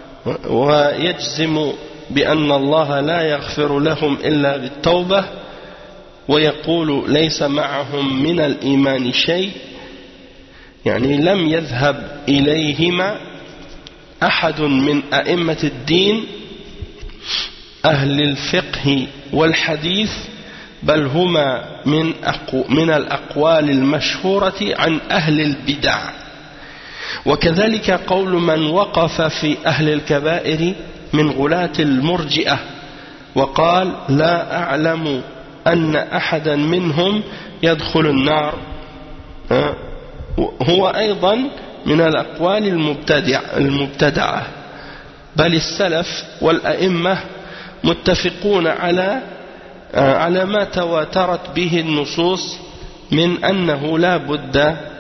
ويجزم بأن الله لا يغفر لهم إلا بالتوبة، ويقول ليس معهم من الإيمان شيء، يعني لم يذهب إليهما أحد من أئمة الدين أهل الفقه والحديث، بل هما من الأقوال المشهورة عن أهل البدع. وكذلك قول من وقف في أهل الكبائر من غلاة المرجئة وقال لا أعلم أن أحدا منهم يدخل النار، هو أيضا من الأقوال المبتدعة، بل السلف والأئمة متفقون على ما تواترت به النصوص من أنه لا بد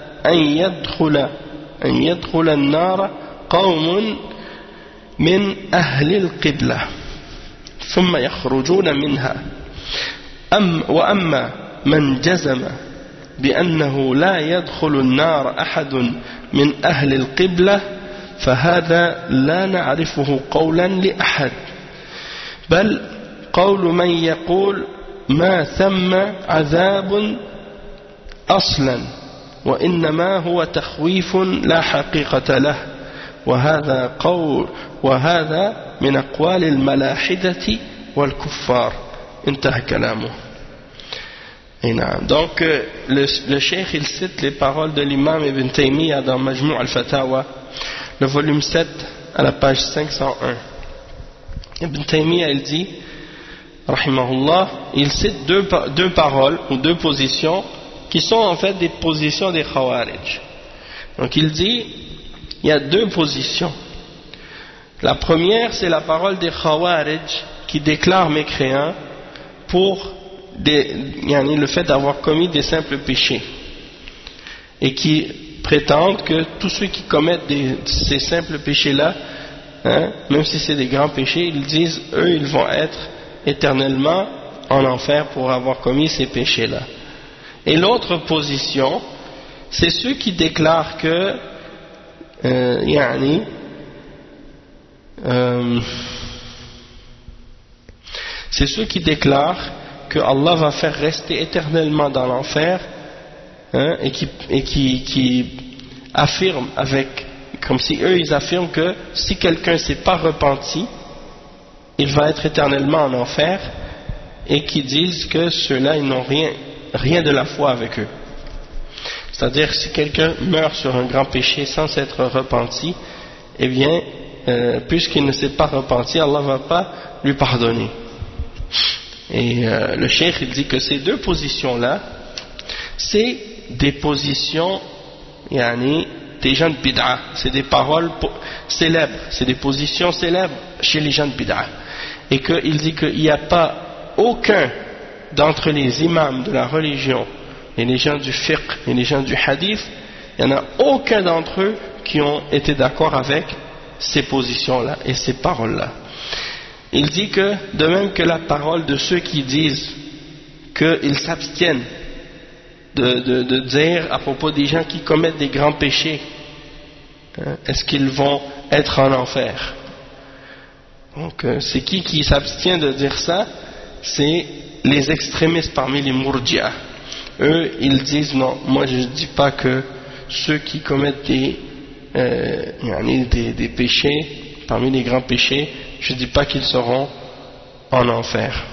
أن يدخل النار قوم من أهل القبلة ثم يخرجون منها. وأما من جزم بأنه لا يدخل النار أحد من أهل القبلة فهذا لا نعرفه قولا لأحد، بل قول من يقول ما ثم عذاب أصلا وإنما هو تخويف لا حقيقة له، وهذا من أقوال الملاحدة والكفار. انتهى كلامه. Donc le cheikh il cite les paroles de l'imam Ibn Taymiyyah dans Majmou' al-Fatawa, le volume 7 à la page 501. Ibn Taymiyyah il dit rahimahullah, il cite deux paroles ou deux positions qui sont en fait des positions des Khawarij. Donc il dit il y a deux positions. La première, c'est la parole des Khawarij qui déclarent mécréants pour le fait d'avoir commis des simples péchés, et qui prétendent que tous ceux qui commettent ces simples péchés-là, même si c'est des grands péchés, ils disent eux ils vont être éternellement en enfer pour avoir commis ces péchés-là. Et l'autre position, c'est ceux qui déclarent que c'est ceux qui déclarent que Allah va faire rester éternellement dans l'enfer, et qui affirment comme si eux ils affirment que si quelqu'un ne s'est pas repenti, il va être éternellement en enfer, et qui disent que ceux-là ils n'ont rien de la foi avec eux. C'est-à-dire si quelqu'un meurt sur un grand péché sans s'être repenti, eh bien puisqu'il ne s'est pas repenti, Allah ne va pas lui pardonner. Et le cheikh il dit que ces deux positions-là, c'est des positions des gens de bid'a, c'est des paroles célèbres, c'est des positions célèbres chez les gens de bid'a, et qu'il dit qu'il n'y a pas aucun d'entre les imams de la religion et les gens du fiqh et les gens du hadith, il n'y en a aucun d'entre eux qui ont été d'accord avec ces positions-là et ces paroles-là. Il dit que, de même que la parole de ceux qui disent qu'ils s'abstiennent de dire à propos des gens qui commettent des grands péchés, est-ce qu'ils vont être en enfer? Donc c'est qui s'abstient de dire ça? C'est les extrémistes parmi les Murji'a. Eux ils disent non, moi je ne dis pas que ceux qui commettent des péchés, parmi les grands péchés, je ne dis pas qu'ils seront en enfer.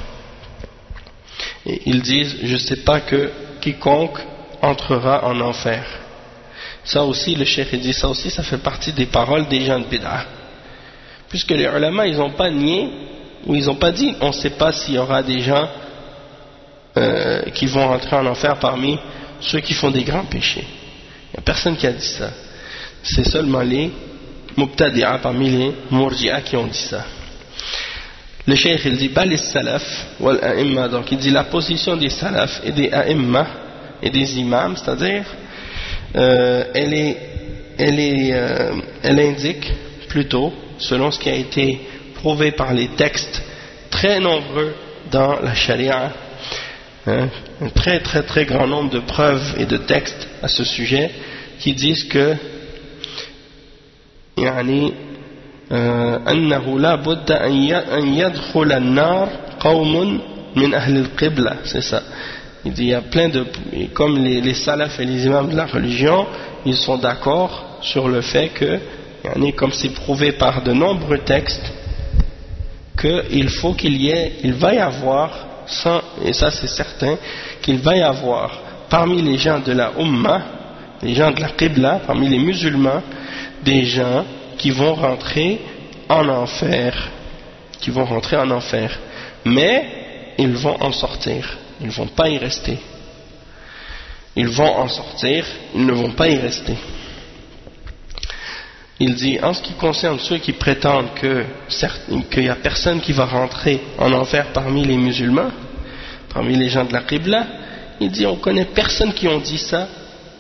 Et ils disent, je ne sais pas que quiconque entrera en enfer. Ça aussi, le cheikh dit, ça aussi, ça fait partie des paroles des gens de bid'ah. Puisque les ulama, ils n'ont pas nié, ou ils n'ont pas dit, on ne sait pas s'il y aura des gens qui vont rentrer en enfer parmi ceux qui font des grands péchés. Il n'y a personne qui a dit ça. C'est seulement les mubtadi'a parmi les murji'a qui ont dit ça. Le cheikh il dit bal salaf wal a'imma, donc il dit la position des salaf et des a'imma et des imams, c'est-à-dire elle indique plutôt, selon ce qui a été prouvé par les textes très nombreux dans la charia, un très très très grand nombre de preuves et de textes à ce sujet qui disent que يعني أنه لا بد أن يدخل النار قوم من أهل القبلة, c'est ça. Il dit il y a plein de, comme les salafs et les imams de la religion, ils sont d'accord sur le fait que, comme c'est prouvé par de nombreux textes, qu'il faut il va y avoir, et ça c'est certain, qu'il va y avoir parmi les gens de la Ummah, les gens de la Qibla, parmi les musulmans, des gens qui vont rentrer en enfer, mais ils vont en sortir, ils ne vont pas y rester. Ils vont en sortir, ils ne vont pas y rester. Il dit, en ce qui concerne ceux qui prétendent qu'il n'y a personne qui va rentrer en enfer parmi les musulmans, parmi les gens de la Qibla, il dit, on ne connaît personne qui a dit ça,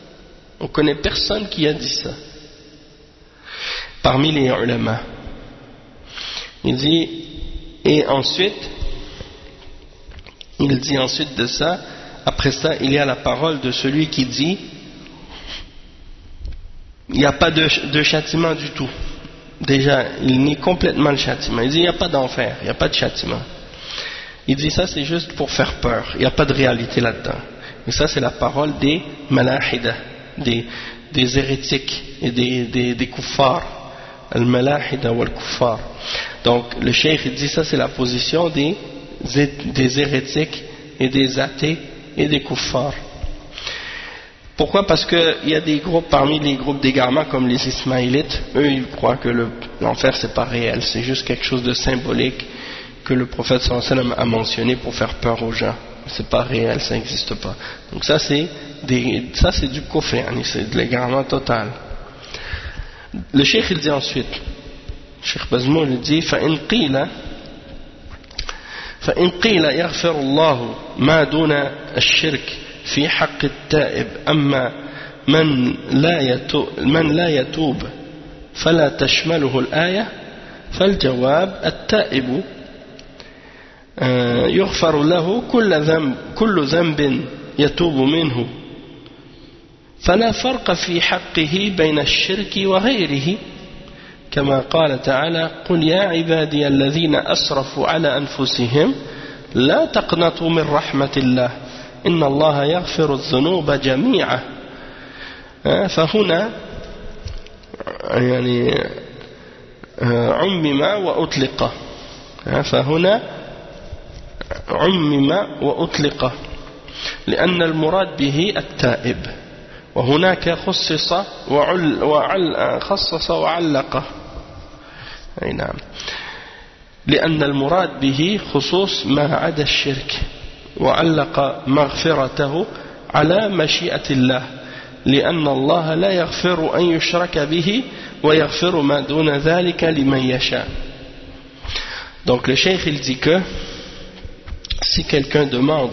parmi les ulama. Il dit, et ensuite, de ça, après ça, il y a la parole de celui qui dit, il n'y a pas de châtiment du tout. Déjà, il nie complètement le châtiment. Il dit, il n'y a pas d'enfer, il n'y a pas de châtiment. Il dit, ça c'est juste pour faire peur, il n'y a pas de réalité là-dedans. Et ça c'est la parole des malahida, des hérétiques et des kuffars. Al-malahida wal-kuffar. Donc le cheikh il dit, ça c'est la position des hérétiques et des athées et des kuffars. Pourquoi? Parce qu'il y a des groupes parmi les groupes d'égarement comme les Ismaélites, eux ils croient que l'enfer c'est pas réel, c'est juste quelque chose de symbolique que le prophète sallallahu alayhi wa sallam a mentionné pour faire peur aux gens. C'est pas réel, ça n'existe pas. Donc ça c'est du kufr, c'est de l'égarement total. Le cheikh il dit ensuite, Cheikh Bazmoul il dit فإن قيل يغفر الله ما دون الشرك في حق التائب أما من لا يتوب فلا تشمله الآية فالجواب التائب يغفر له كل ذنب يتوب منه فلا فرق في حقه بين الشرك وغيره كما قال تعالى قل يا عبادي الذين أسرفوا على أنفسهم لا تقنطوا من رحمة الله إن الله يغفر الذنوب جميعا فهنا عمم وأطلق لأن المراد به التائب وهناك خصص وعلق أي نعم لأن المراد به خصوص ما عدا الشرك وعلق مغفرته على مشيئة الله لأن الله لا يغفر أن يشرك به ويغفر ما دون ذلك لمن يشاء. Donc le cheikh il dit que si quelqu'un demande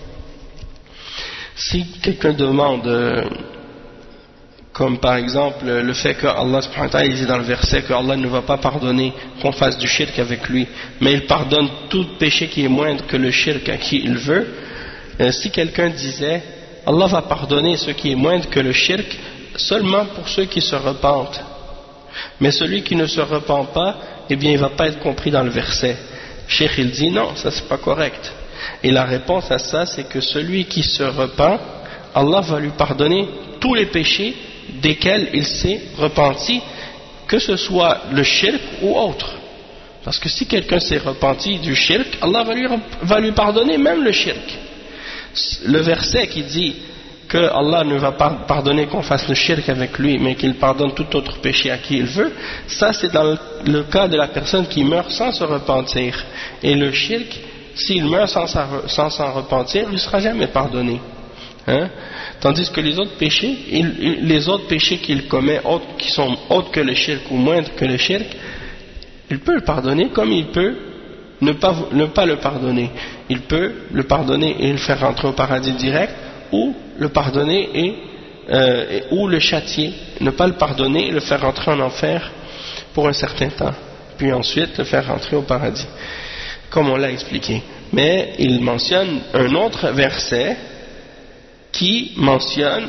comme par exemple le fait que Allah subhanahu wa ta'ala dit dans le verset que Allah ne va pas pardonner qu'on fasse du shirk avec lui, mais il pardonne tout péché qui est moindre que le shirk à qui il veut. Si quelqu'un disait Allah va pardonner ce qui est moindre que le shirk seulement pour ceux qui se repentent, mais celui qui ne se repent pas, eh bien il ne va pas être compris dans le verset. Cheikh il dit non, ça c'est pas correct. Et la réponse à ça c'est que celui qui se repent, Allah va lui pardonner tous les péchés desquels il s'est repenti, que ce soit le shirk ou autre. Parce que si quelqu'un s'est repenti du shirk, Allah va lui pardonner même le shirk. Le verset qui dit que Allah ne va pas pardonner qu'on fasse le shirk avec lui, mais qu'il pardonne tout autre péché à qui il veut, ça c'est dans le cas de la personne qui meurt sans se repentir. Et le shirk, s'il meurt sans s'en repentir, il ne sera jamais pardonné. Hein? Tandis que les autres péchés qu'il commet, qui sont autres que le shirk ou moindres que le shirk, il peut le pardonner comme il peut ne pas le pardonner. Il peut le pardonner et le faire rentrer au paradis direct, ou le pardonner ou le châtier, ne pas le pardonner et le faire rentrer en enfer pour un certain temps, puis ensuite le faire rentrer au paradis, comme on l'a expliqué. Mais il mentionne un autre verset qui mentionne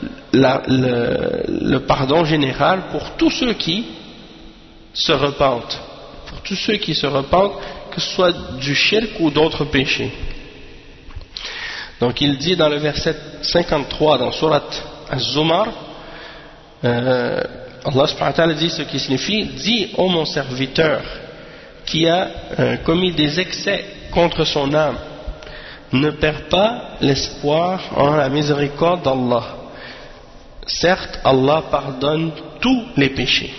le pardon général pour tous ceux qui se repentent, que ce soit du shirk ou d'autres péchés. Donc il dit dans le verset 53 dans Surat Az-Zumar, Allah subhanahu wa ta'ala dit ce qui signifie: dis ô mon serviteur qui a commis des excès contre son âme, ne perds pas l'espoir en la miséricorde d'Allah. Certes, Allah pardonne tous les péchés.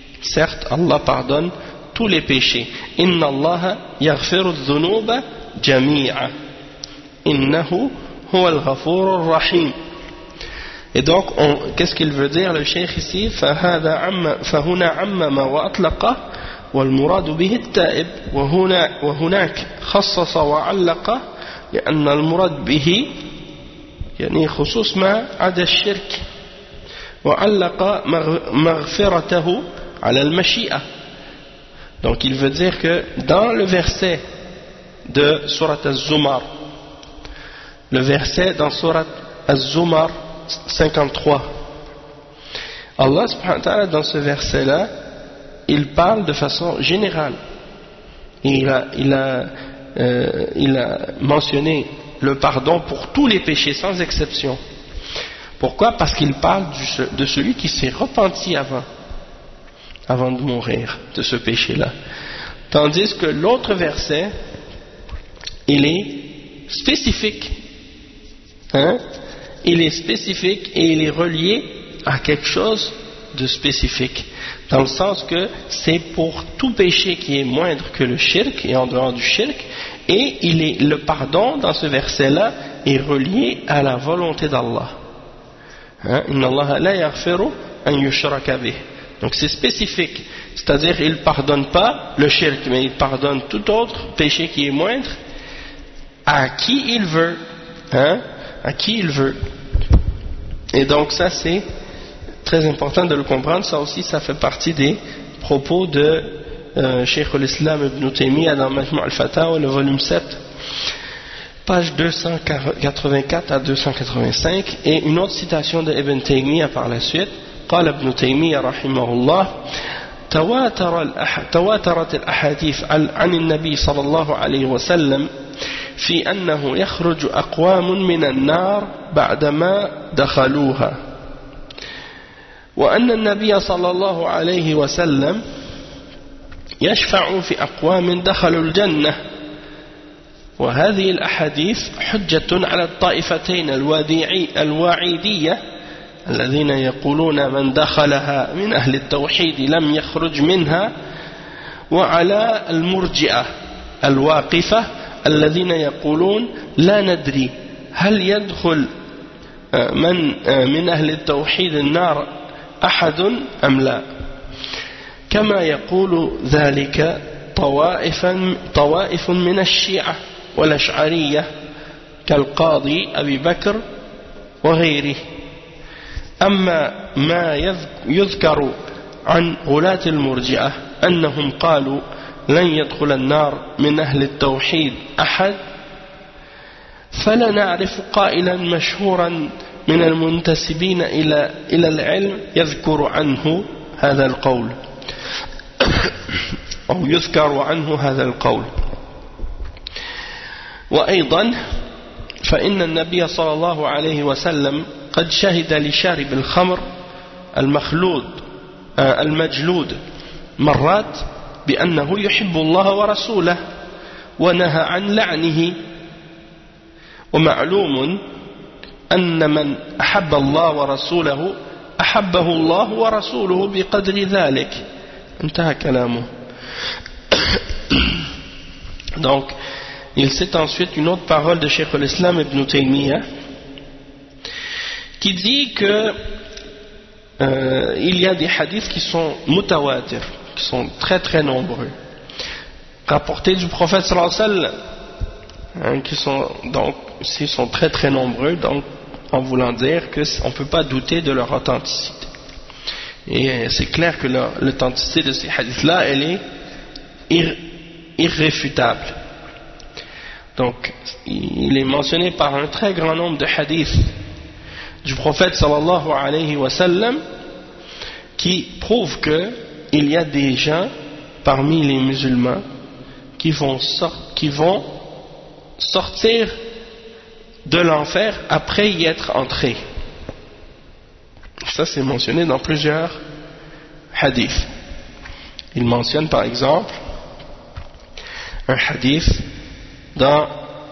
Inna Allah yaghfiru dhunuba jami'a. Innahu huwa al-ghafur rahim. Et donc, qu'est-ce qu'il veut dire le cheikh ici? فهنا عمم وأطلق والمراد به التائب وهناك خصص وعلق لأن المراد به يعني خصوص ما عدا الشرك وعلق مغفرته على المشيئة. Donc il veut dire que dans le verset de Surat Az-Zumar, le verset dans Surat Az-Zumar 53, Allah subhanahu wa ta'ala dans ce verset là il parle de façon générale. Il a mentionné le pardon pour tous les péchés sans exception. Pourquoi? Parce qu'il parle de celui qui s'est repenti avant de mourir de ce péché-là. Tandis que l'autre verset, il est spécifique. Il est spécifique et il est relié à quelque chose de spécifique. Dans le sens que c'est pour tout péché qui est moindre que le shirk et en dehors du shirk, et le pardon dans ce verset-là est relié à la volonté d'Allah. Inna Allah la yaghfiru an yushraka bih. Donc c'est spécifique, c'est-à-dire il ne pardonne pas le shirk, mais il pardonne tout autre péché qui est moindre à qui il veut. À qui il veut. Et donc ça c'est très important de le comprendre. Ça aussi ça fait partie des propos de Cheikh al-Islam Ibn Taymiyyah dans Majmu' al-Fatawa, le volume 7, page 284 à 285, et une autre citation de Ibn Taymiyyah par la suite. قال ابن تيمية رحمه الله: تواترت الأحاديث عن النبي صلى الله عليه وسلم في أنه يخرج أقوام من النار بعدما دخلوها، وأن النبي صلى الله عليه وسلم يشفع في أقوام دخلوا الجنة. وهذه الأحاديث حجة على الطائفتين الواعيدية الذين يقولون من دخلها من أهل التوحيد لم يخرج منها، وعلى المرجئة الواقفة الذين يقولون لا ندري هل يدخل من أهل التوحيد النار أحد أم لا، كما يقول ذلك طوائف من الشيعة والأشعرية كالقاضي أبي بكر وغيره. أما ما يذكر عن غلاة المرجئة أنهم قالوا لن يدخل النار من أهل التوحيد أحد، فلا نعرف قائلا مشهورا من المنتسبين إلى العلم يذكر عنه هذا القول أو يذكر عنه هذا القول. وأيضا فإن النبي صلى الله عليه وسلم قد شهد لشارب الخمر المجلود مرات بأنه يحب الله ورسوله ونهى عن لعنه. ومعلوم أن من أحب الله ورسوله أحبه الله ورسوله بقدر ذلك. انتهى كلامه. Donc, il cite ensuite une autre parole de Cheikh al-Islam Ibn Taymiyyah qui dit que il y a des hadiths qui sont mutawatir, qui sont très très nombreux, rapportés du prophète sallallahu alayhi wa sallam, qui sont donc, s'ils sont très très nombreux, donc en voulant dire qu'on ne peut pas douter de leur authenticité. Et c'est clair que l'authenticité de ces hadiths-là, elle est irréfutable. Donc, il est mentionné par un très grand nombre de hadiths du prophète sallallahu alayhi wa sallam qui prouvent qu'il y a des gens parmi les musulmans qui vont sortir de l'enfer après y être entrés. Ça c'est mentionné dans plusieurs hadiths. Il mentionne par exemple un hadith dans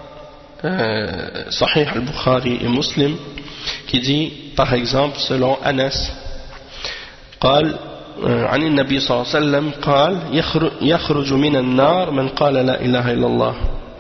Sahih al-Bukhari et Muslim qui dit par exemple selon Anas قال عن النبي صلى الله عليه وسلم قال يخرج من النار من قال لا إله إلا الله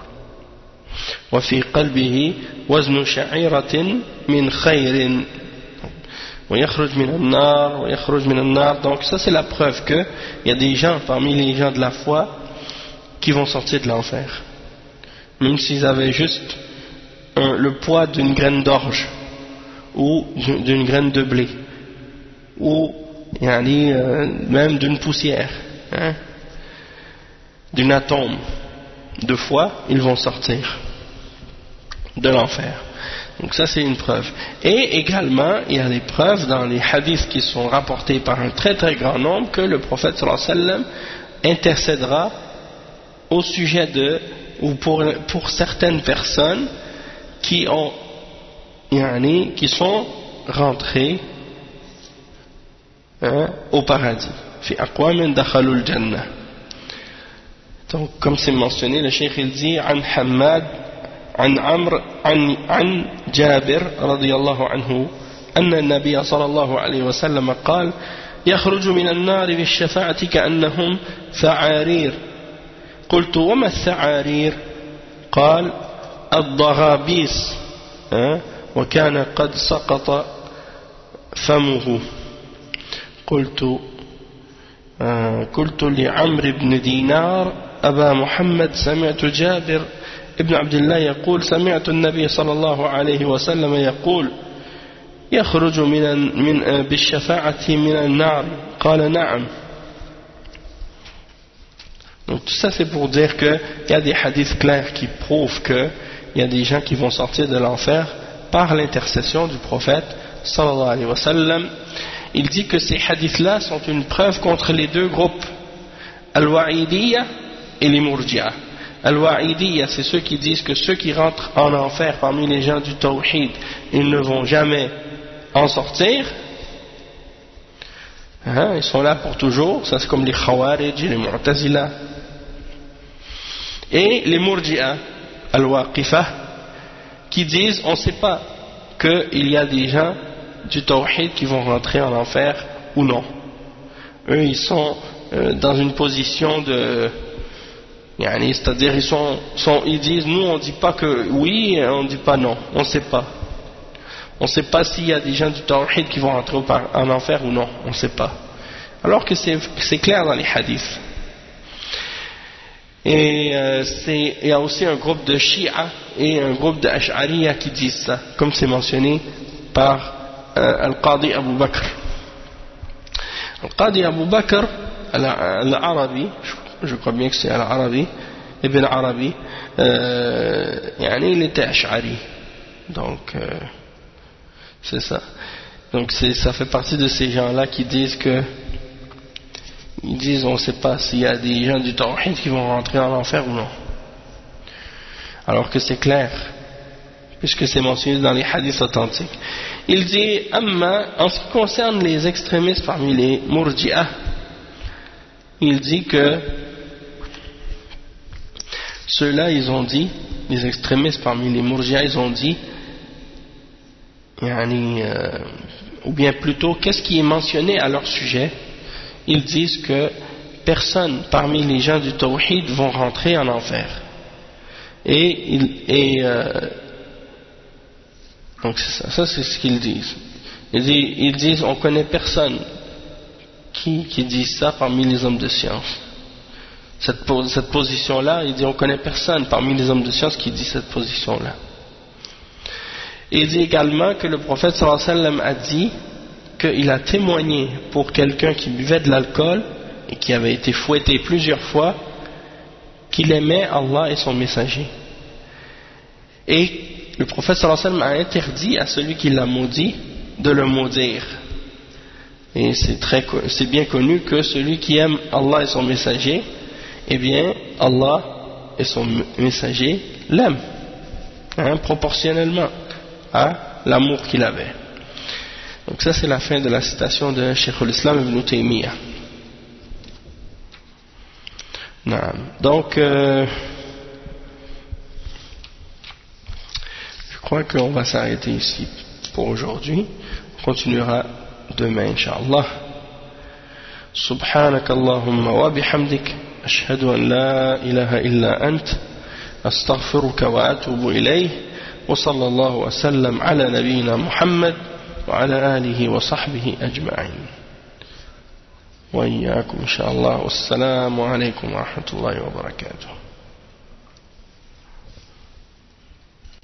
وفي قلبه وزن شعيرة من خير ويخرج من النار ويخرج من النار. Donc ça c'est la preuve qu'il y a des gens parmi les gens de la foi qui vont sortir de l'enfer même s'ils avaient juste le poids d'une graine d'orge ou d'une graine de blé ou même d'une poussière, d'une atome de foi, ils vont sortir de l'enfer. Donc ça c'est une preuve. Et également il y a des preuves dans les hadiths qui sont rapportés par un très très grand nombre que le prophète sallallahu alayhi wa sallam intercédera au sujet de, ou pour certaines personnes qui sont rentrées au paradis. Fi aqwamin dakhalul jannah. Donc comme c'est mentionné, le cheikh il dit an Hammad an Amr an Jabir radiyallahu anhu أن النبي صلى الله عليه وسلم قال يخرج من النار بالشفاعة كأنهم ثعارير قلت وما الثعارير قال الضغابيس وكان قد سقط فمه قلت لعمرو بن دينار أبا محمد سمعت جابر ابن عبد الله يقول سمعت النبي صلى الله عليه وسلم يقول يخرج بالشفاعة من النار قال نعم. Donc tout ça c'est pour dire qu'il y a des hadiths clairs qui prouvent qu'il y a des gens qui vont sortir de l'enfer par l'intercession du prophète sallallahu alayhi wa sallam. Il dit que ces hadiths-là sont une preuve contre les deux groupes, Al-Wa'idiyya et les Murji'a. Al-Wa'idiyya, c'est ceux qui disent que ceux qui rentrent en enfer parmi les gens du Tawhid, ils ne vont jamais en sortir. Ils sont là pour toujours, ça c'est comme les Khawarij et les Mu'tazila. Et les Murji'a, Al-Waqifa, qui disent on ne sait pas qu'il y a des gens du tawhid qui vont rentrer en enfer ou non. Eux ils sont dans une position de c'est-à-dire ils disent nous on dit pas que oui et on dit pas non, on sait pas s'il y a des gens du tawhid qui vont rentrer en enfer ou non, on sait pas, alors que c'est clair dans les hadiths. Et il y a aussi un groupe de Shia et un groupe de Ash'ariya qui disent ça, comme c'est mentionné par Al-Qadi Abu Bakr. Al-Qadi Abu Bakr Al-Arabi, je crois bien que c'est Al-Arabi, Ibn Arabi, il était Ash'ari. Donc c'est ça. Donc ça fait partie de ces gens-là qui disent on ne sait pas s'il y a des gens du Tawhid qui vont rentrer en enfer ou non. Alors que c'est clair, puisque c'est mentionné dans les hadiths authentiques. Il dit, en ce qui concerne les extrémistes parmi les Murji'a, il dit que ceux-là, ils ont dit, les extrémistes parmi les Murji'a, ils ont dit ou bien plutôt, qu'est-ce qui est mentionné à leur sujet? Ils disent que personne parmi les gens du tawhid vont rentrer en enfer. Donc ça c'est ce qu'ils disent. Ils disent on connaît personne qui dit ça parmi les hommes de science. Cette position-là, il dit on connaît personne parmi les hommes de science qui dit cette position-là. Il dit également que le prophète sallallahu alayhi wa sallam a dit qu'il a témoigné pour quelqu'un qui buvait de l'alcool et qui avait été fouetté plusieurs fois qu'il aimait Allah et son messager. Et le prophète sallallahu alayhi wa sallam a interdit à celui qui l'a maudit de le maudire. Et c'est bien connu que celui qui aime Allah et son messager, eh bien Allah et son messager l'aiment, proportionnellement à l'amour qu'il avait. Donc ça c'est la fin de la citation de Cheikh al-Islam ibn Taymiyyah. Donc je crois qu'on va s'arrêter ici pour aujourd'hui. On continuera demain Inch'Allah. Subhanak Allahumma wa bihamdik ashhadu an la ilaha illa ant astaghfiruka wa atubu ilayh wa sallallahu wa sallam ala nabiyyina Muhammad wa ala alihi wa sahbihi ajma'in. Wa iyyakum inshallah. Wassalamu alaykum wa rahmatullahi wa barakatuh.